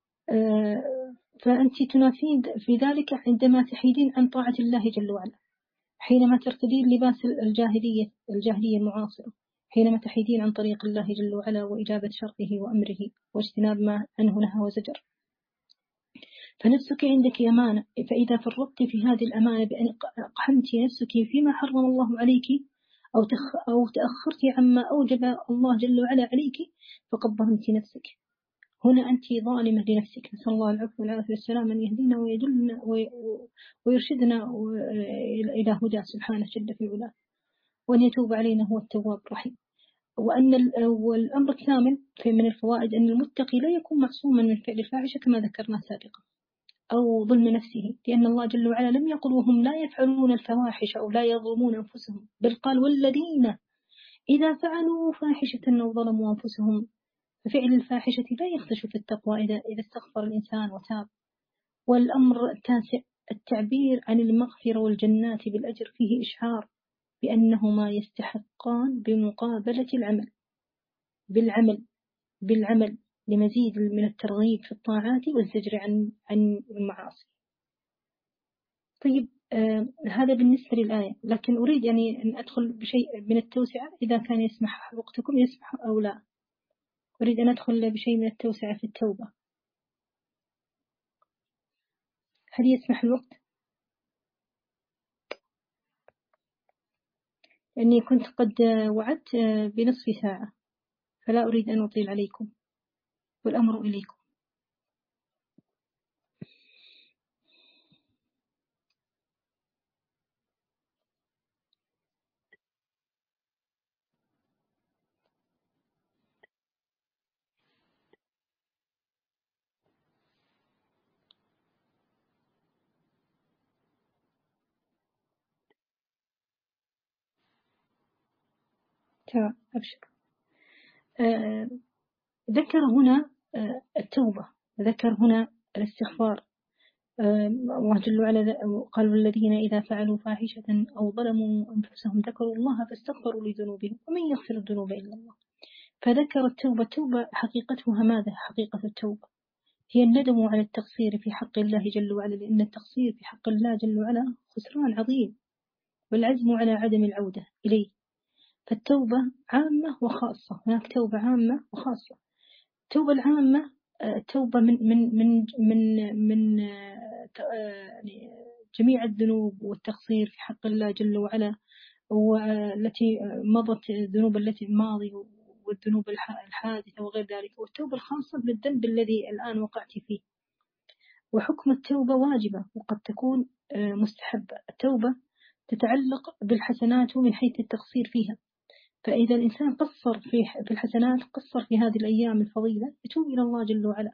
فأنت تنافين في ذلك عندما تحيدين عن طاعة الله جل وعلا، حينما ترتدين لباس الجاهلية المعاصرة، حينما تحيدين عن طريق الله جل وعلا وإجابة شرطه وأمره واجتناب ما عنه نهى وزجر. فنفسك عندك أمانة، فإذا فرطت في هذه الأمانة بأن أقحمت نفسك فيما حرم الله عليك أو تأخرت عما أوجب الله جل وعلا عليك فقد ظلمت نفسك. هنا أنت ظالمة لنفسك. نسأل الله العفو والعافية والسلام أن يهدينا ويدلنا ويرشدنا إلى هدى سبحانه جل في علاه، وأن يتوب علينا هو التواب الرحيم. والأمر الثامن من الفوائد أن المتقي لا يكون معصوما من فعل الفاحشة كما ذكرنا سابقا أو ظلم نفسه، لأن الله جل وعلا لم يقل وهم لا يفعلون الفواحش أو لا يظلمون أنفسهم، بل قال والذين إذا فعلوا فاحشة أو ظلموا أنفسهم. ففعل الفاحشة لا يخدش في التقوى إذا استغفر الإنسان وتاب. والأمر التاسع التعبير عن المغفرة والجنات بالأجر فيه إشعار بأنهما يستحقان بمقابلة بالعمل لمزيد من الترغيب في الطاعات والزجر عن المعاصي. طيب، هذا بالنسبة للآية، لكن أريد يعني أن أدخل بشيء من التوسعة إذا كان يسمح وقتكم يسمح أو لا. أريد أن أدخل بشيء من التوسعة في التوبة، هل يسمح الوقت؟ لأني كنت قد وعدت بنصف ساعة، فلا أريد أن أطيل عليكم، والأمر إليكم. تمام، أبشر. ذكر هنا التوبة، ذكر هنا الاستغفار. الله جل وعلا قال والذين إذا فعلوا فاحشة أو ظلموا أنفسهم ذكروا الله فاستغفروا لذنوبهم ومن يغفر الذنوب إلا الله. فذكر التوبة. التوبة حقيقتها ماذا؟ حقيقة التوبة هي الندم على التقصير في حق الله جل وعلا، لأن التقصير في حق الله جل وعلا خسران عظيم، والعزم على عدم العودة إليه. فالتوبة عامة وخاصة، هناك توبة عامة وخاصة. التوبة العامة توبة من يعني جميع الذنوب والتقصير في حق الله جل وعلا، والتي مضت، الذنوب التي الماضي والذنوب الحادثة وغير ذلك. والتوبة الخاصة بالذنب الذي الآن وقعت فيه. وحكم التوبة واجبة وقد تكون مستحبة. التوبة تتعلق بالحسنات من حيث التقصير فيها، فإذا الإنسان قصر في الحسنات، قصر في هذه الأيام الفضيلة، يتوب إلى الله جل وعلا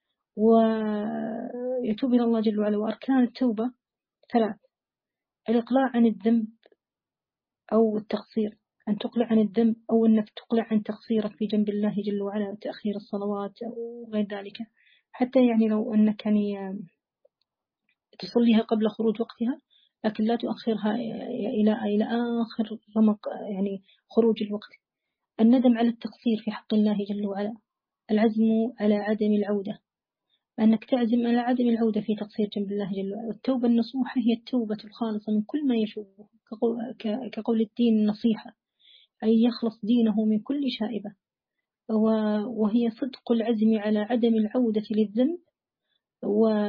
وأركان التوبة ثلاث: الإقلاع عن الذنب أو التقصير، أن تقلع عن الذنب أو أنك تقلع عن تقصيرك في جنب الله جل وعلا وتأخير الصلوات أو غير ذلك، حتى يعني لو أنك يعني تصليها قبل خروج وقتها، لكن لا تؤخرها إلى آخر رمق يعني خروج الوقت. الندم على التقصير في حق الله جل وعلا. العزم على عدم العودة، أنك تعزم على عدم العودة في تقصير جنب الله جل وعلا. والتوبة النصوحة هي التوبة الخالصة من كل ما يشوبه، كقول الدين النصيحة، أي يخلص دينه من كل شائبة. وهي صدق العزم على عدم العودة للذنب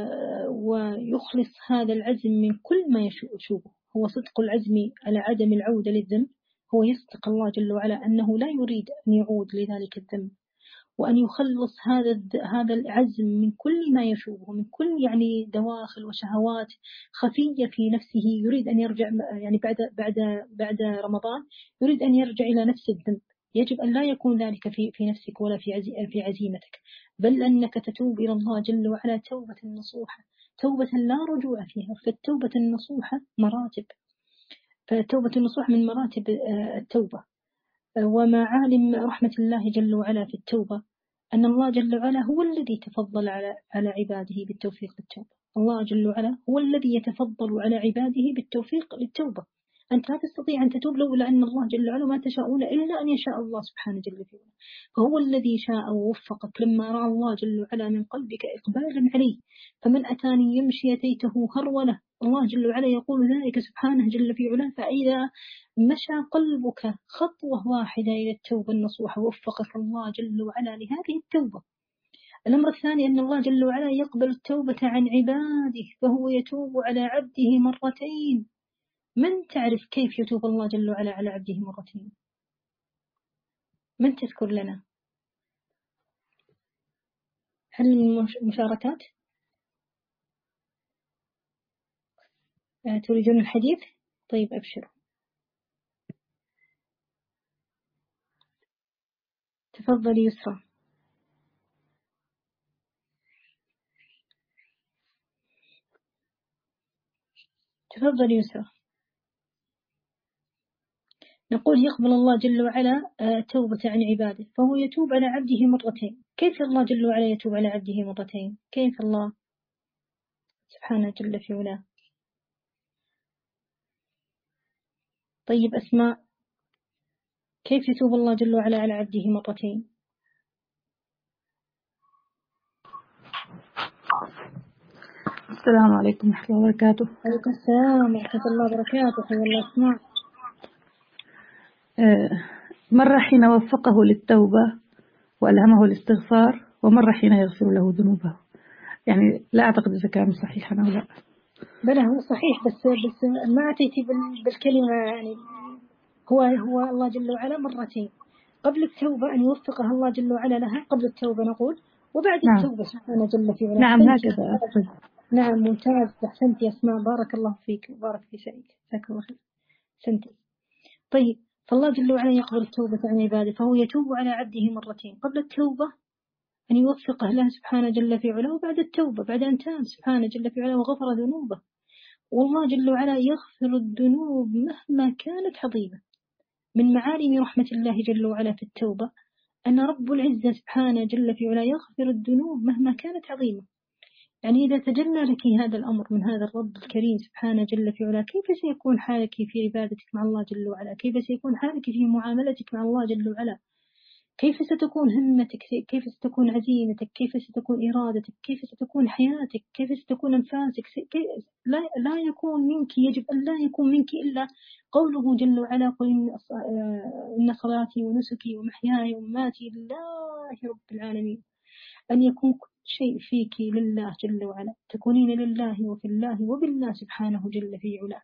ويخلص هذا العزم من كل ما يشوبه. هو صدق العزم على عدم العودة للذنب، هو يصدق الله جل وعلا أنه لا يريد أن يعود لذلك الذنب، وأن يخلص هذا العزم من كل ما يشوبه، من كل يعني دواخل وشهوات خفية في نفسه، يريد أن يرجع يعني بعد رمضان يريد أن يرجع إلى نفس الذنب. يجب أن لا يكون ذلك في نفسك ولا في عزيمتك، بل أنك تتوب إلى الله جل وعلا توبة نصوحة، توبة لا رجوع فيها. فالتوبة النصوحة مراتب، فالتوبة النصوح من مراتب التوبة. ومعالم رحمة الله جل وعلا في التوبة أن الله جل وعلا هو الذي تفضل على عباده بالتوفيق للتوبة. الله جل وعلا هو الذي يتفضل على عباده بالتوفيق للتوبة. أنت لا تستطيع أن تتوب لولا أن الله جل وعلا ما تشاءون إلا أن يشاء الله سبحانه جل وعلا. فهو الذي شاء ووفقك لما رأى الله جل وعلا من قلبك إقبالا عليه. فمن أتاني يمشي أتيته هرولة. الله جل وعلا يقول ذلك سبحانه جل في علاه. فإذا مشى قلبك خطوة واحدة إلى التوبة النصوحة وفقك الله جل وعلا لهذه التوبة. الأمر الثاني أن الله جل وعلا يقبل التوبة عن عباده، فهو يتوب على عبده مرتين. من تعرف كيف يتوب الله جل وعلا على عبده مرتين؟ من تذكر لنا؟ هل من مشاركات؟ تريدون الحديث؟ طيب أبشروا. تفضلي يسرى. تفضلي يسرى. نقول يقبل الله جل وعلا توبة عن عباده، فهو يتوب على عبده مرتين. كيف الله جل وعلا يتوب على عبده مرتين؟ كيف الله سبحانه جل في علاه؟ طيب أسماء، كيف يتوب الله جل وعلا على عبده مرتين؟ السلام عليكم ورحمة الله وبركاته. عليكم السلام ورحمة الله وبركاته. حيا الله أسماء. مرة حين وفقه للتوبة وألهمه الاستغفار، ومرة حين يغفر له ذنوبه. يعني لا أعتقد إذا كان صحيحا أو لا. بلى هو صحيح، بس ما أتيتي بالكلمة. يعني هو الله جل وعلا مرتين، قبل التوبة أن يوفقها الله جل وعلا لها قبل التوبة نقول، وبعد نعم. التوبة سبحانه جل في علاه. نعم هكذا أقصد. نعم ممتاز، أحسنتي يا أسماء، بارك الله فيك وبارك في شيء، جزاك الله خير. أحسنتي. طيب، فالله جل وعلا يقبل التوبة عن عباده، فهو يتوب على عبده مرتين، قبل التوبة أن يوفقه له سبحانه جل في علاه، وبعد التوبة بعد أن تاب سبحانه جل في علاه وغفر ذنوبه. والله جل وعلا يغفر الذنوب مهما كانت عظيمة. من معالم رحمة الله جل وعلا في التوبة أن رب العزة سبحانه جل في علاه يغفر الذنوب مهما كانت عظيمة. يعني إذا تجلى لك هذا الأمر من هذا الرب الكريم سبحانه جل في علاه، كيف سيكون حالك في عبادتك مع الله جل وعلا؟ كيف سيكون حالك في معاملتك مع الله جل وعلا؟ كيف ستكون همتك؟ كيف ستكون عزيمتك؟ كيف ستكون إرادتك؟ كيف ستكون حياتك؟ كيف ستكون أنفاسك؟ لا يكون منك، يجب أن لا يكون منك إلا قوله جل وعلا: قل إن صلاتي ونسكي ومحياي ومماتي لله رب العالمين. أن يكون كل شيء فيك لله جل وعلا، تكونين لله وفي الله وبالله سبحانه جل في علاه.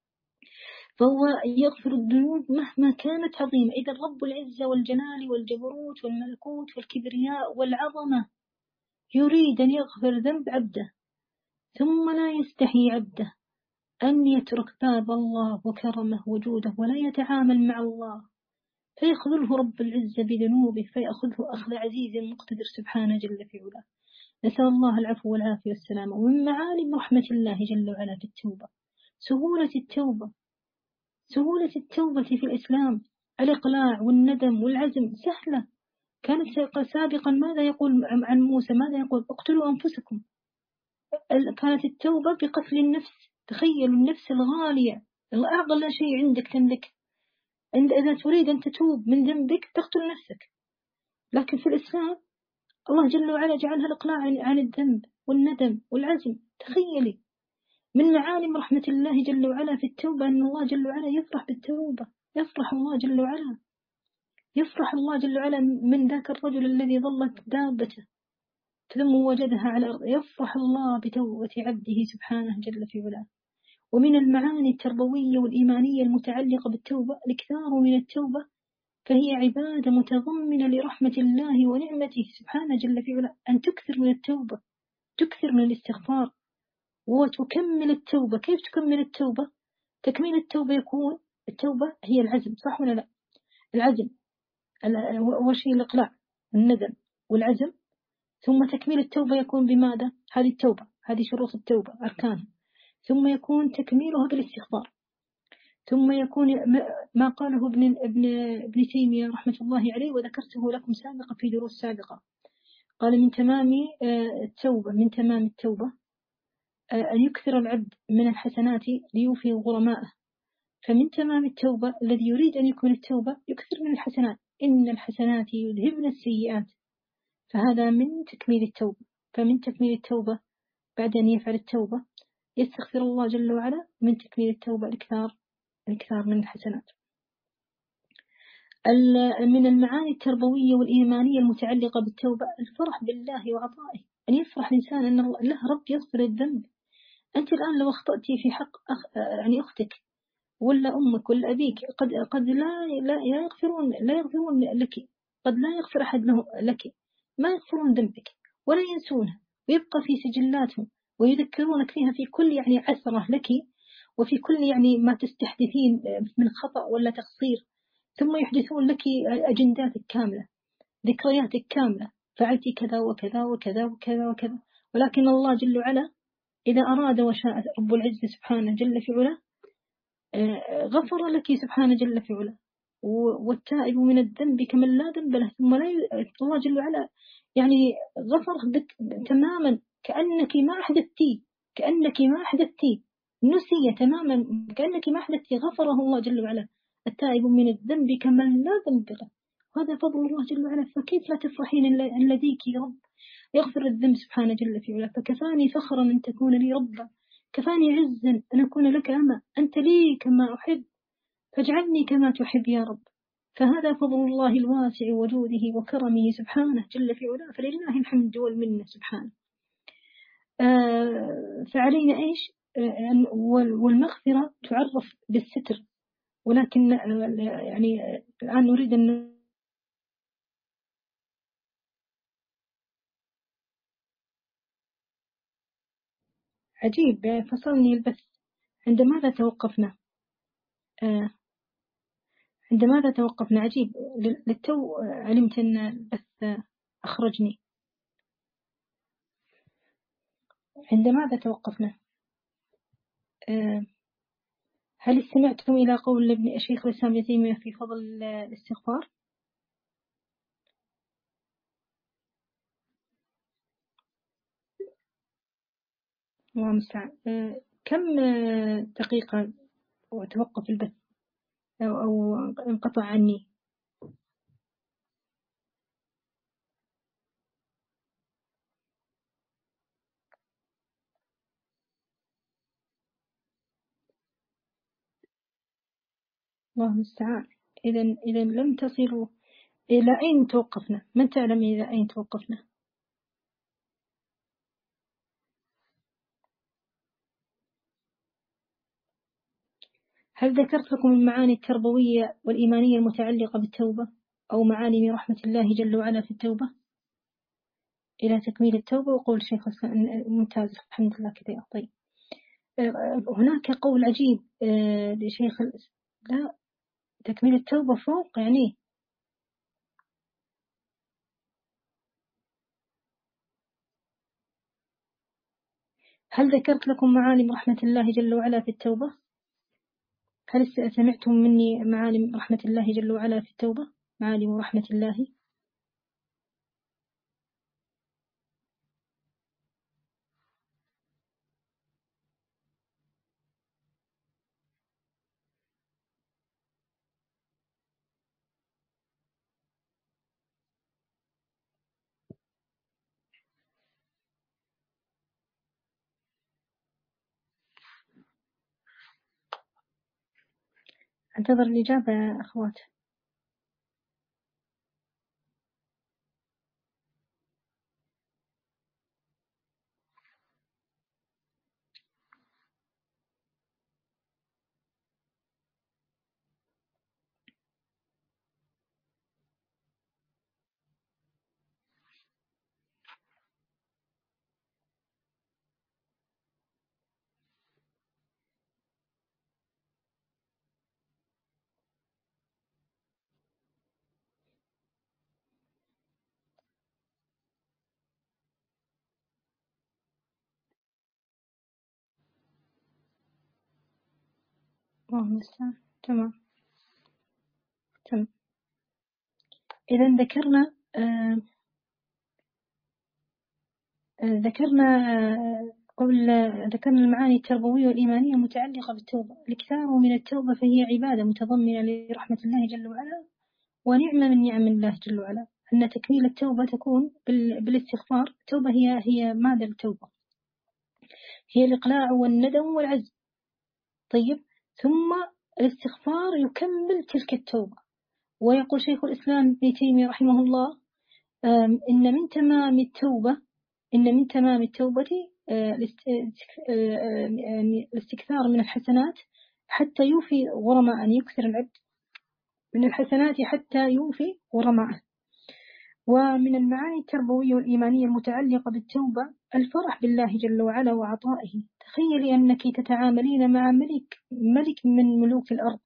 فهو يغفر الذنوب مهما كانت عظيمة. إذا رب العزة والجلال والجبروت والملكوت والكبرياء والعظمة يريد أن يغفر ذنب عبده، ثم لا يستحي عبده أن يترك باب الله وكرمه وجوده ولا يتعامل مع الله، فيخذله رب العزة بذنوبه، فيأخذه أخذ عزيز مقتدر سبحانه جل في علاه. نسأل الله العفو والعافية والسلامة. ومن معالم رحمة الله جل وعلا في التوبة سهولة التوبة، سهولة التوبة في الإسلام. الإقلاع والندم والعزم سهلة. كانت سابقا ماذا يقول عن موسى؟ ماذا يقول؟ اقتلوا أنفسكم. كانت التوبة بقتل النفس. تخيلوا النفس الغالية، أغلى شيء عندك تملك. إذا تريد أن تتوب من ذنبك تقتل نفسك. لكن في الإسلام الله جل وعلا جعلها الإقلاع عن الذنب والندم والعزم. تخيلي من معالم رحمة الله جل وعلا في التوبة أن الله جل وعلا يفرح بالتوبة. يفرح الله جل وعلا، يفرح الله جل وعلا من ذاك الرجل الذي ظلت دابته ثم وجدها على الأرض يفرح الله بتوبة عبده سبحانه جل في علاه. ومن المعاني التربوية والإيمانية المتعلقة بالتوبة الإكثار من التوبة، فهي عبادة متضمنة لرحمة الله ونعمته سبحانه جل في علاه. أن تكثر من التوبة، تكثر من الاستغفار وتكمل التوبة. كيف تكمل التوبة؟ تكميل التوبة يكون، التوبة هي العزم، صح ولا لا؟ العزم أول شيء الإقلاع، الندم والعزم. ثم تكميل التوبة يكون بماذا؟ هذه التوبة، هذه شروط التوبة أركانها. ثم يكون تكميلها بالاستغفار. ثم يكون ما قاله ابن تيمية رحمة الله عليه، وذكرته لكم سابقا في دروس سابقة. قال من تمام التوبة، من تمام التوبة أن يكثر العبد من الحسنات ليوفي غرماءه. فمن تمام التوبة الذي يريد أن يكون التوبة يكثر من الحسنات، إن الحسنات يذهبن السيئات. فهذا من تكميل التوبة. فمن تكميل التوبة بعد أن يفعل التوبة يستغفر الله جل وعلا. من تكميل التوبة الإكثار من الحسنات. من المعاني التربوية والإيمانية المتعلقة بالتوبة الفرح بالله وعطائه. أن يفرح الإنسان أن الله رب يغفر الذنب. أنت الآن لو أخطأتي في حق يعني أختك ولا أمك ولا أبيك، قد لا يغفرون لك، قد لا يغفر أحد لك، ما يغفرون ذنبك ولا ينسونها، ويبقى في سجلاتهم ويذكرونك فيها في كل يعني عثرة لك، وفي كل يعني ما تستحدثين من خطأ ولا تقصير. ثم يحدثون لك أجنداتك كاملة، ذكرياتك كاملة، فعلتي كذا وكذا وكذا وكذا وكذا. ولكن الله جل وعلا إذا أراد وشاء رب العزة سبحانه جل في علاه غفر لك سبحانه جل في علاه. والتائب من الذنب كمن لا ذنب له. ثم الله جل وعلا يعني غفر لك تماما، كأنك ما أحدثتي، كأنك ما أحدثتي، نسي تماما كأنك ما أحدثتي، غفره الله جل وعلا. التائب من الذنب كمن لا ذنب له. هذا فضل الله جل وعلا. فكيف لا تفرحين أن لديك يا رب يغفر الذنب سبحانه جل في علاه. فكفاني فخرا أن تكون لي ربا، كفاني عزا أن أكون لك أما، أنت لي كما أحب، فاجعلني كما تحب يا رب. فهذا فضل الله الواسع وجوده وكرمه سبحانه جل في علاه. فلله الحمد والمنة سبحانه. فعلينا إيش؟ والمغفرة تعرف بالستر. ولكن يعني الآن نريد أن عجيب فصلني البث. عند ماذا توقفنا؟ عند ماذا توقفنا؟ عجيب، للتو علمت أن البث أخرجني. عند ماذا توقفنا؟ هل استمعتم إلى قول ابن الشيخ الإسلام ابن تيمية في فضل الاستغفار؟ الله المستعان. كم دقيقة وتوقف البث أو انقطع عني؟ الله المستعان. إذا لم تصلوا إلى أين توقفنا؟ من تعلم إلى أين توقفنا؟ هل ذكرت لكم المعاني التربوية والإيمانية المتعلقة بالتوبة أو معاني رحمة الله جل وعلا في التوبة إلى تكميل التوبة؟ وقول الشيخ ممتاز الحمد لله كذا. طيب هناك قول عجيب لشيخ لا، تكميل التوبة فوق يعني. هل ذكرت لكم معالم رحمة الله جل وعلا في التوبة؟ هل سمعتم مني معالم رحمة الله جل وعلا في التوبة؟ معالم رحمة الله. انتظر الإجابة يا أخوات. الله المستعان. تمام. إذا ذكرنا المعاني التربوية والإيمانية المتعلقة بالتوبة. الإكثار من التوبة فهي عبادة متضمنة لرحمة الله جل وعلا ونعمة من نعم الله جل وعلا. أن تكميل التوبة تكون بالاستغفار. التوبة هي ماذا التوبة؟ هي الإقلاع والندم والعزم. طيب، ثم الاستغفار يكمل تلك التوبة. ويقول شيخ الإسلام ابن تيمية رحمه الله: إن من تمام التوبة الاستكثار من الحسنات حتى يوفي غرماء. يكثر العبد من الحسنات حتى يوفي غرماءه. ومن المعاني التربوية والإيمانية المتعلقة بالتوبة الفرح بالله جل وعلا وعطائه. تخيلي أنك تتعاملين مع ملك من ملوك الأرض،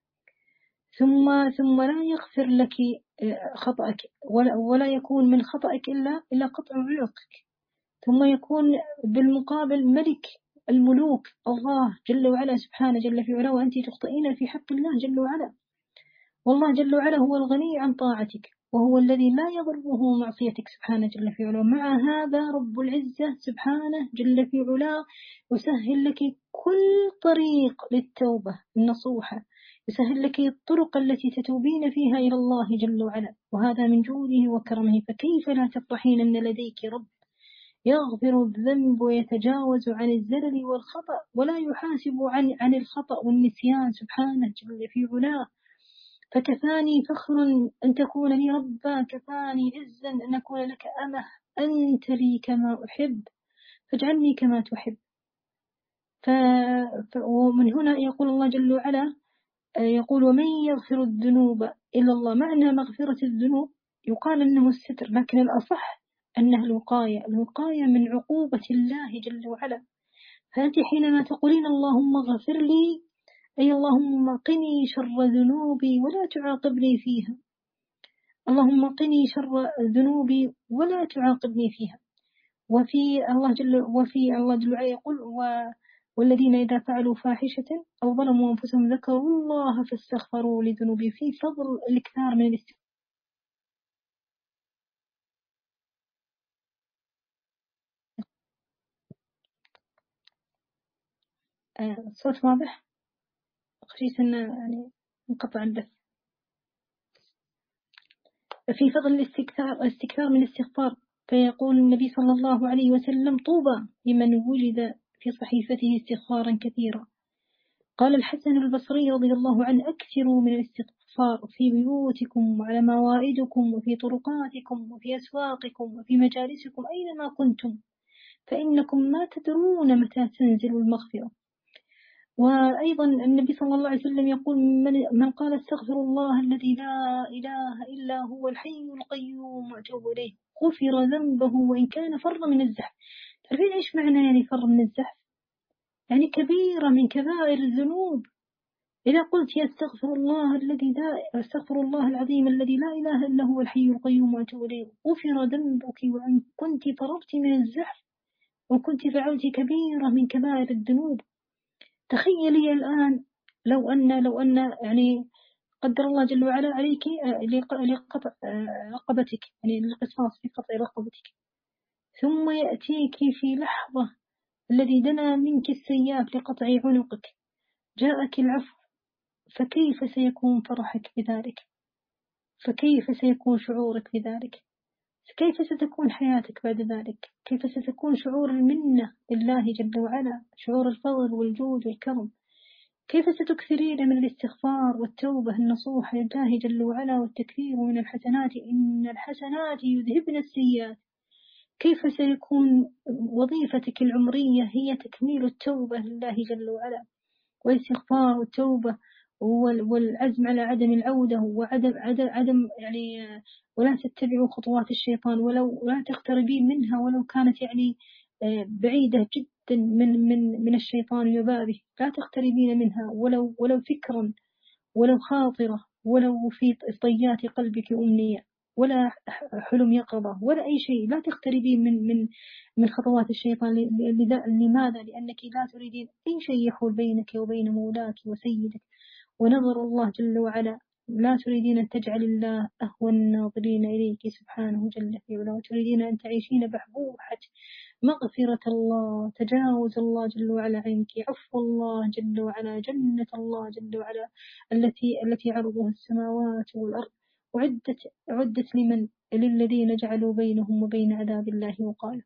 ثم لا يغفر لك خطأك، ولا يكون من خطأك إلا قطع عنقك. ثم يكون بالمقابل ملك الملوك الله جل وعلا سبحانه جل في علاه، وأنت تخطئين في حق الله جل وعلا. والله جل وعلا هو الغني عن طاعتك، وهو الذي لا يضره معصيتك سبحانه جل في علاه. مع هذا رب العزة سبحانه جل في علاه يسهل لك كل طريق للتوبة النصوحة، يسهل لك الطرق التي تتوبين فيها إلى الله جل وعلا، وهذا من جوده وكرمه. فكيف لا تفرحين أن لديك رب يغفر الذنب ويتجاوز عن الزلل والخطأ، ولا يحاسب عن الخطأ والنسيان سبحانه جل في علاه. فكفاني فخرا أن تكون لي ربا، كفاني عزا أن أكون لك أمه. أنت لي كما أحب فاجعلني كما تحب. ومن هنا يقول الله جل وعلا، يقول: ومن يغفر الذنوب إلا الله. معنى مغفرة الذنوب يقال أنه الستر، لكن الأصح أنها الوقاية من عقوبة الله جل وعلا. فأنت حينما تقولين اللهم اغفر لي، أي اللهم قني شر ذنوبي ولا تعاقبني فيها. اللهم قني شر ذنوبي ولا تعاقبني فيها. وفي الله جل وعلا يقول: والذين إذا فعلوا فاحشة أو ظلموا أنفسهم ذكروا الله فاستغفروا لذنوبهم. في فضل الإكثار من الاستغفار. الصوت واضح؟ خشيت أن يعني انقطع البث. في فضل الاستكثار من الاستغفار. فيقول النبي صلى الله عليه وسلم: طوبى لمن وجد في صحيفته استغفارا كثيرا. قال الحسن البصري رضي الله عنه: أكثروا من الاستغفار في بيوتكم وعلى موائدكم وفي طرقاتكم وفي أسواقكم وفي مجالسكم أينما كنتم، فإنكم ما تدرون متى تنزل المغفرة. وأيضا النبي صلى الله عليه وسلم يقول: من قال استغفر الله الذي لا إله إلا هو الحي القيوم وأتوب إليه غفر ذنبه وإن كان فر من الزحف. تعرفين إيش معنى يعني فر من الزحف؟ يعني كبيرة من كبائر الذنوب. إذا قلت أستغفر الله العظيم الذي لا إله إلا هو الحي القيوم وأتوب إليه غفر ذنبك وإن كنت فررت من الزحف وكنت فعلت كبيرة من كبائر الذنوب. تخيلي الآن لو أن يعني قدر الله جل وعلا عليك لقطع رقبتك، يعني القصاص في قطع رقبتك، ثم يأتيك في لحظة الذي دنا منك السياف لقطع عنقك، جاءك العفو، فكيف سيكون فرحك بذلك؟ فكيف سيكون شعورك بذلك؟ كيف ستكون حياتك بعد ذلك؟ كيف ستكون شعور المنة لله جل وعلا، شعور الفضل والجود والكرم؟ كيف ستكثرين من الاستغفار والتوبة النصوح لله جل وعلا والتكثير من الحسنات، إن الحسنات يذهبن السيئات. كيف سيكون وظيفتك العمرية هي تكميل التوبة لله جل وعلا والاستغفار والتوبة والعزم على عدم العودة وعدم عدم يعني ولا تتبعوا خطوات الشيطان، لا تقتربين منها ولو كانت يعني بعيدة جدا من الشيطان وبابه. لا تقتربين منها ولو فكرا، ولو خاطرة، ولو في طيات قلبك أمنية. ولا حلم يقظة ولا أي شيء. لا تقتربين من خطوات الشيطان. لماذا؟ لأنك لا تريدين أي شيء يحول بينك وبين مولاك وسيدك ونظر الله جل وعلا. لا تريدين أن تجعل الله أهوى الناظرين إليك سبحانه جل في علاه، وتريدين أن تعيشين بحبوحة مغفرة الله، تجاوز الله جل وعلا عنك، عفو الله جل وعلا، جنة الله جل وعلا التي عرضها السماوات والأرض، أعدت للذين جعلوا بينهم وبين عذاب الله وقاية.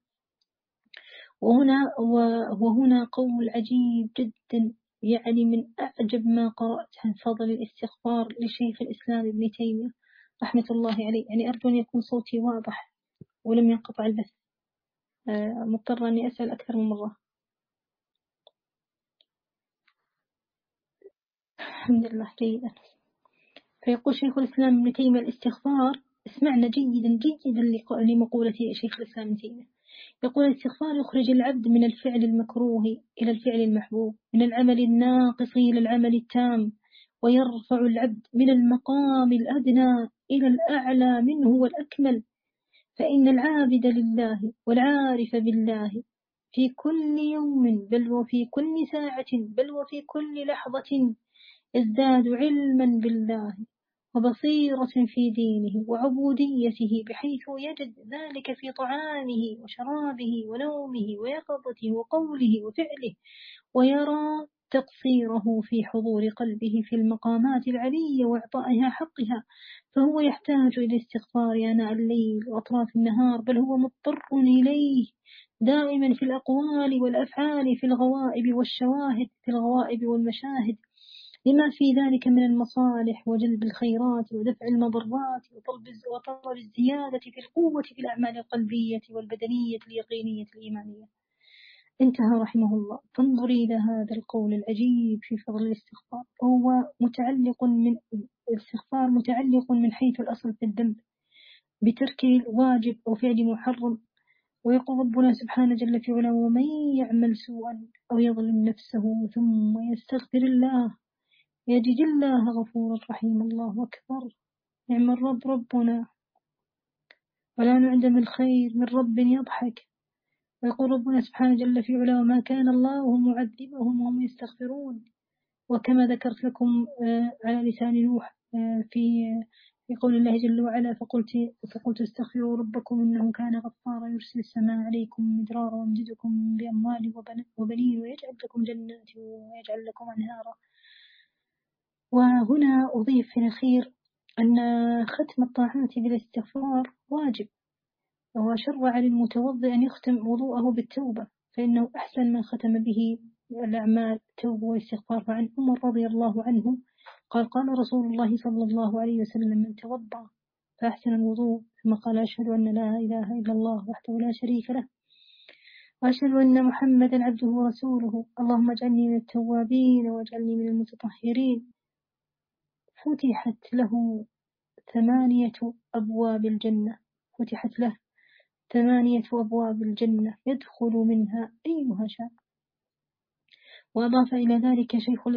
وهنا قول عجيب جدا، يعني من أعجب ما قرأت عن فضل الاستغفار لشيخ الإسلام ابن تيمية رحمة الله عليه. يعني أرجو أن يكون صوتي واضح ولم ينقطع البث. مضطرة أني أسأل أكثر من مرة. الحمد لله جيدا. فيقول شيخ الإسلام ابن تيمية الاستغفار، اسمعنا جيدا جيدا لمقولة شيخ الإسلام ابن تيمية. يقول الاستغفار يخرج العبد من الفعل المكروه إلى الفعل المحبوب، من العمل الناقص إلى العمل التام، ويرفع العبد من المقام الأدنى إلى الأعلى منه والأكمل. فإن العابد لله والعارف بالله في كل يوم بل وفي كل ساعة بل وفي كل لحظة يزداد علما بالله وبصيرة في دينه وعبوديته، بحيث يجد ذلك في طعامه وشرابه ونومه ويقظته وقوله وفعله، ويرى تقصيره في حضور قلبه في المقامات العلية وإعطائها حقها. فهو يحتاج إلى الاستغفار آناء الليل وأطراف النهار، بل هو مضطر إليه دائما في الأقوال والأفعال، في الغوائب والشواهد، في الغوائب والمشاهد، لما في ذلك من المصالح وجلب الخيرات ودفع المضرات وطلب الزيادة في القوة في الأعمال القلبية والبدنية اليقينية الإيمانية. انتهى رحمه الله. فانظري إلى هذا القول العجيب في فضل الاستغفار. هو الاستغفار متعلق من حيث الأصل في الذنب بترك الواجب أو فعل محرم. ويقول ربنا سبحانه جل في علاه: ومن يعمل سوءا أو يظلم نفسه ثم يستغفر الله يجد الله غفورا رحيما. الله أكبر. نعم الرب ربنا، ولا نعدم الخير من رب يضحك. ويقول ربنا سبحانه جل في علاه: وما كان الله معذبهم وهم يستغفرون. وكما ذكرت لكم على لسان نوح في قول الله جل وعلا: فقلت استغفروا ربكم إنه كان غفارا يرسل السماء عليكم مدرارا ويمددكم بأموال وبنين ويجعل لكم جنات ويجعل لكم أنهارا. وهنا أضيف في الأخير أن ختم الطاعات بالاستغفار واجب، وشرع للمتوضئ أن يختم وضوءه بالتوبة، فإنه أحسن ما ختم به الأعمال التوبة والاستغفار. فعن عمر رضي الله عنه قال: قال رسول الله صلى الله عليه وسلم: من توضأ فأحسن الوضوء ثم قال: أشهد أن لا إله إلا الله وحده لا شريك له وأشهد أن محمدا عبده ورسوله، اللهم اجعلني من التوابين واجعلني من المتطهرين، فتحت له 8 أبواب الجنة. فتحت له 8 أبواب الجنة يدخل منها أيها شاء. وأضاف إلى ذلك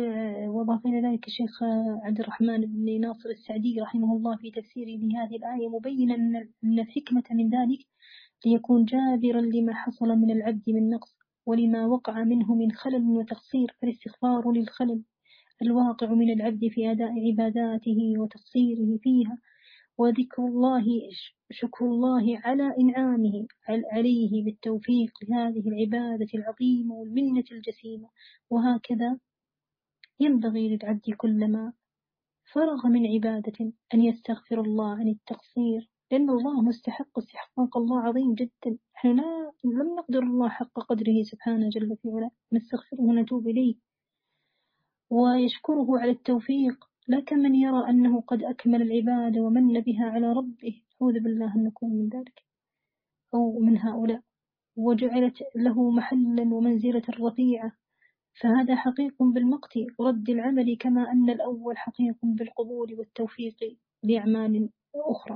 الشيخ عبد الرحمن بن ناصر السعدي رحمه الله في تفسيره لهذه الآية، مبينا أن الحكمة من ذلك ليكون جابرا لما حصل من العبد من نقص ولما وقع منه من خلل وتقصير، فالاستغفار للخلل الواقع من العبد في أداء عباداته وتقصيره فيها، وذكر الله شكر الله على إنعامه عليه بالتوفيق لهذه العبادة العظيمة والمنة الجسيمة. وهكذا ينبغي للعبد كلما فرغ من عبادة أن يستغفر الله عن التقصير، لأن الله مستحق استحقاق الله عظيم جدا. نحن لم نقدر الله حق قدره سبحانه جل في علاه، نستغفره ونتوب إليه ويشكره على التوفيق، لا كمن يرى أنه قد أكمل العبادة ومن بها على ربه. أعوذ بالله أن نكون من ذلك أو من هؤلاء، وجعلت له محلا ومنزلة رفيعة، فهذا حقيق بالمقت ورد العمل، كما أن الأول حقيق بالقبول والتوفيق لأعمال أخرى.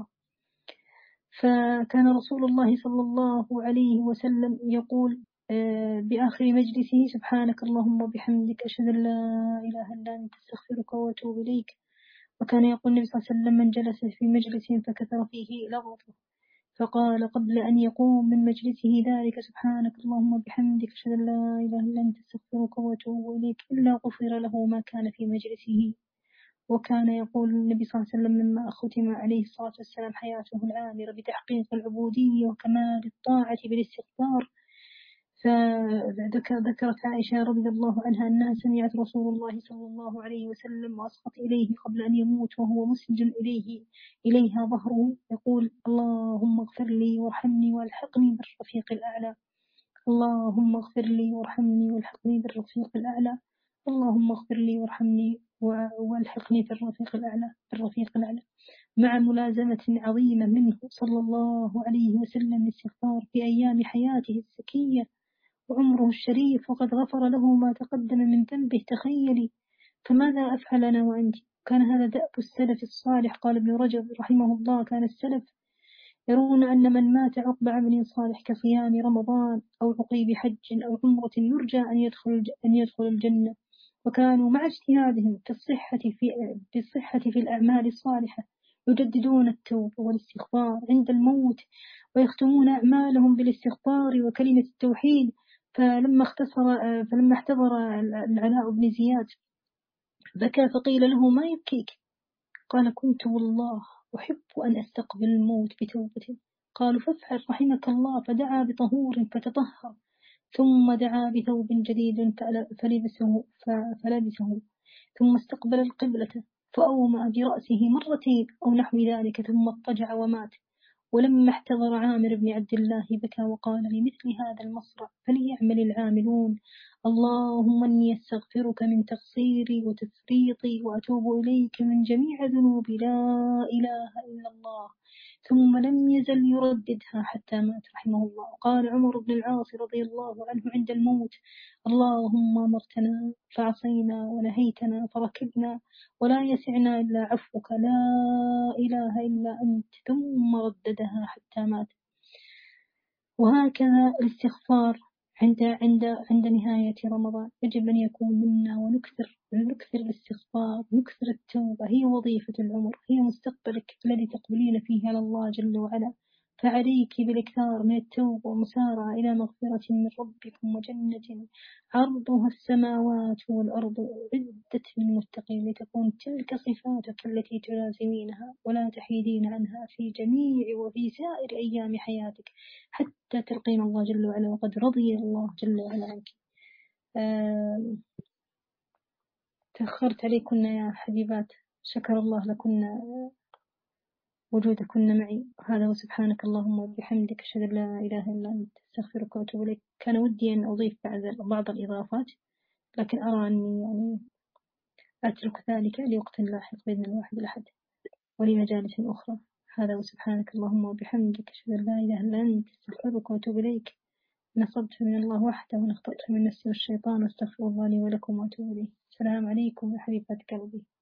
فكان رسول الله صلى الله عليه وسلم يقول بآخر مجلسه: سبحانك اللهم وبحمدك أشهد أن لا إله إلا أنت أستغفرك وأتوب إليك. وكان يقول النبي صلى الله عليه وسلم: من جلس في مجلس فكثر فيه لغطه فقال قبل أن يقوم من مجلسه ذلك: سبحانك اللهم وبحمدك أشهد أن لا إله إلا أنت أستغفرك وأتوب إليك، إلا غفر له ما كان في مجلسه. وكان يقول النبي صلى الله عليه وسلم لما ختم عليه الصلاة والسلام حياته العامرة بتحقيق العبودية وكمال الطاعة بالاستغفار، فذكرت عائشة رضي الله عنها أنها سمعت رسول الله صلى الله عليه وسلم وأسقط إليه قبل أن يموت وهو مسجد إليها ظهره يقول: اللهم اغفر لي وارحمني والحقني بالرفيق الأعلى، اللهم اغفر لي وارحمني والحقني بالرفيق الأعلى، اللهم اغفر لي وارحمني والحقني بالرفيق الأعلى، مع ملازمة عظيمة منه صلى الله عليه وسلم الاستغفار في أيام حياته الزكية وعمره الشريف، وقد غفر له ما تقدم من ذنبه. تخيلي، فماذا أفعل أنا وأنت؟ كان هذا دأب السلف الصالح. قال ابن رجب رحمه الله: كان السلف يرون أن من مات عقب عمل صالح كصيام رمضان أو عقيب حج أو عمرة يرجى أن يدخل الجنة، وكانوا مع اجتهادهم في الصحة في الأعمال الصالحة يجددون التوبة والاستغفار عند الموت، ويختمون أعمالهم بالاستغفار وكلمة التوحيد. فلما احتضر العلاء بن زياد بكى، فقيل له: ما يبكيك؟ قال: كنت والله أحب أن أستقبل الموت بتوبة. قالوا: فافعل رحمك الله. فدعا بطهور فتطهر، ثم دعا بثوب جديد فلبسه، ثم استقبل القبلة فأومأ برأسه مرتين أو نحو ذلك، ثم اضطجع ومات. ولما احتضر عامر بن عبد الله بكى وقال: لمثل هذا المصرع فليعمل العاملون. اللهم إني أستغفرك من تقصيري وتفريطي وأتوب إليك من جميع ذنوبي، لا إله إلا الله. ثم لم يزل يرددها حتى مات رحمه الله. قال عمر بن العاص رضي الله عنه عند الموت: اللهم أمرتنا فعصينا ونهيتنا فركبنا ولا يسعنا إلا عفوك، لا إله إلا أنت. ثم رددها حتى مات. وهكذا الاستغفار عند نهاية رمضان يجب أن يكون منا، ونكثر الاستغفار، نكثر التوبة. هي وظيفة العمر، هي مستقبلك الذي تقبلين فيه على الله جل وعلا. فعليك بالإكثار من التوبة ومسارعة إلى مغفرة من ربكم وجنة عرضها السماوات والأرض أعدت للمتقين، لتكون تلك صفاتك التي تلازمينها ولا تحيدين عنها في جميع وفي سائر أيام حياتك حتى تلقين الله جل وعلا وقد رضي الله جل وعلا عنك. تأخرت عليكن يا حبيبات، شكر الله لكن وجودكن معي. هذا وسبحانك اللهم وبحمدك أشهد أن لا إله إلا أنت أستغفرك وأتوب إليك. كان ودي أن أضيف بعض الإضافات، لكن أرى أني يعني أترك ذلك لوقت لاحق بإذن الواحد الأحد ولمجالس أخرى. هذا وسبحانك اللهم وبحمدك أشهد أن لا إله إلا أنت أستغفرك وأتوب إليك. نصبت من الله وحده ونخطأت من نفسي والشيطان، واستغفر الله لي ولكم وأتوب إليه. السلام عليكم يا حبيبات قلبي.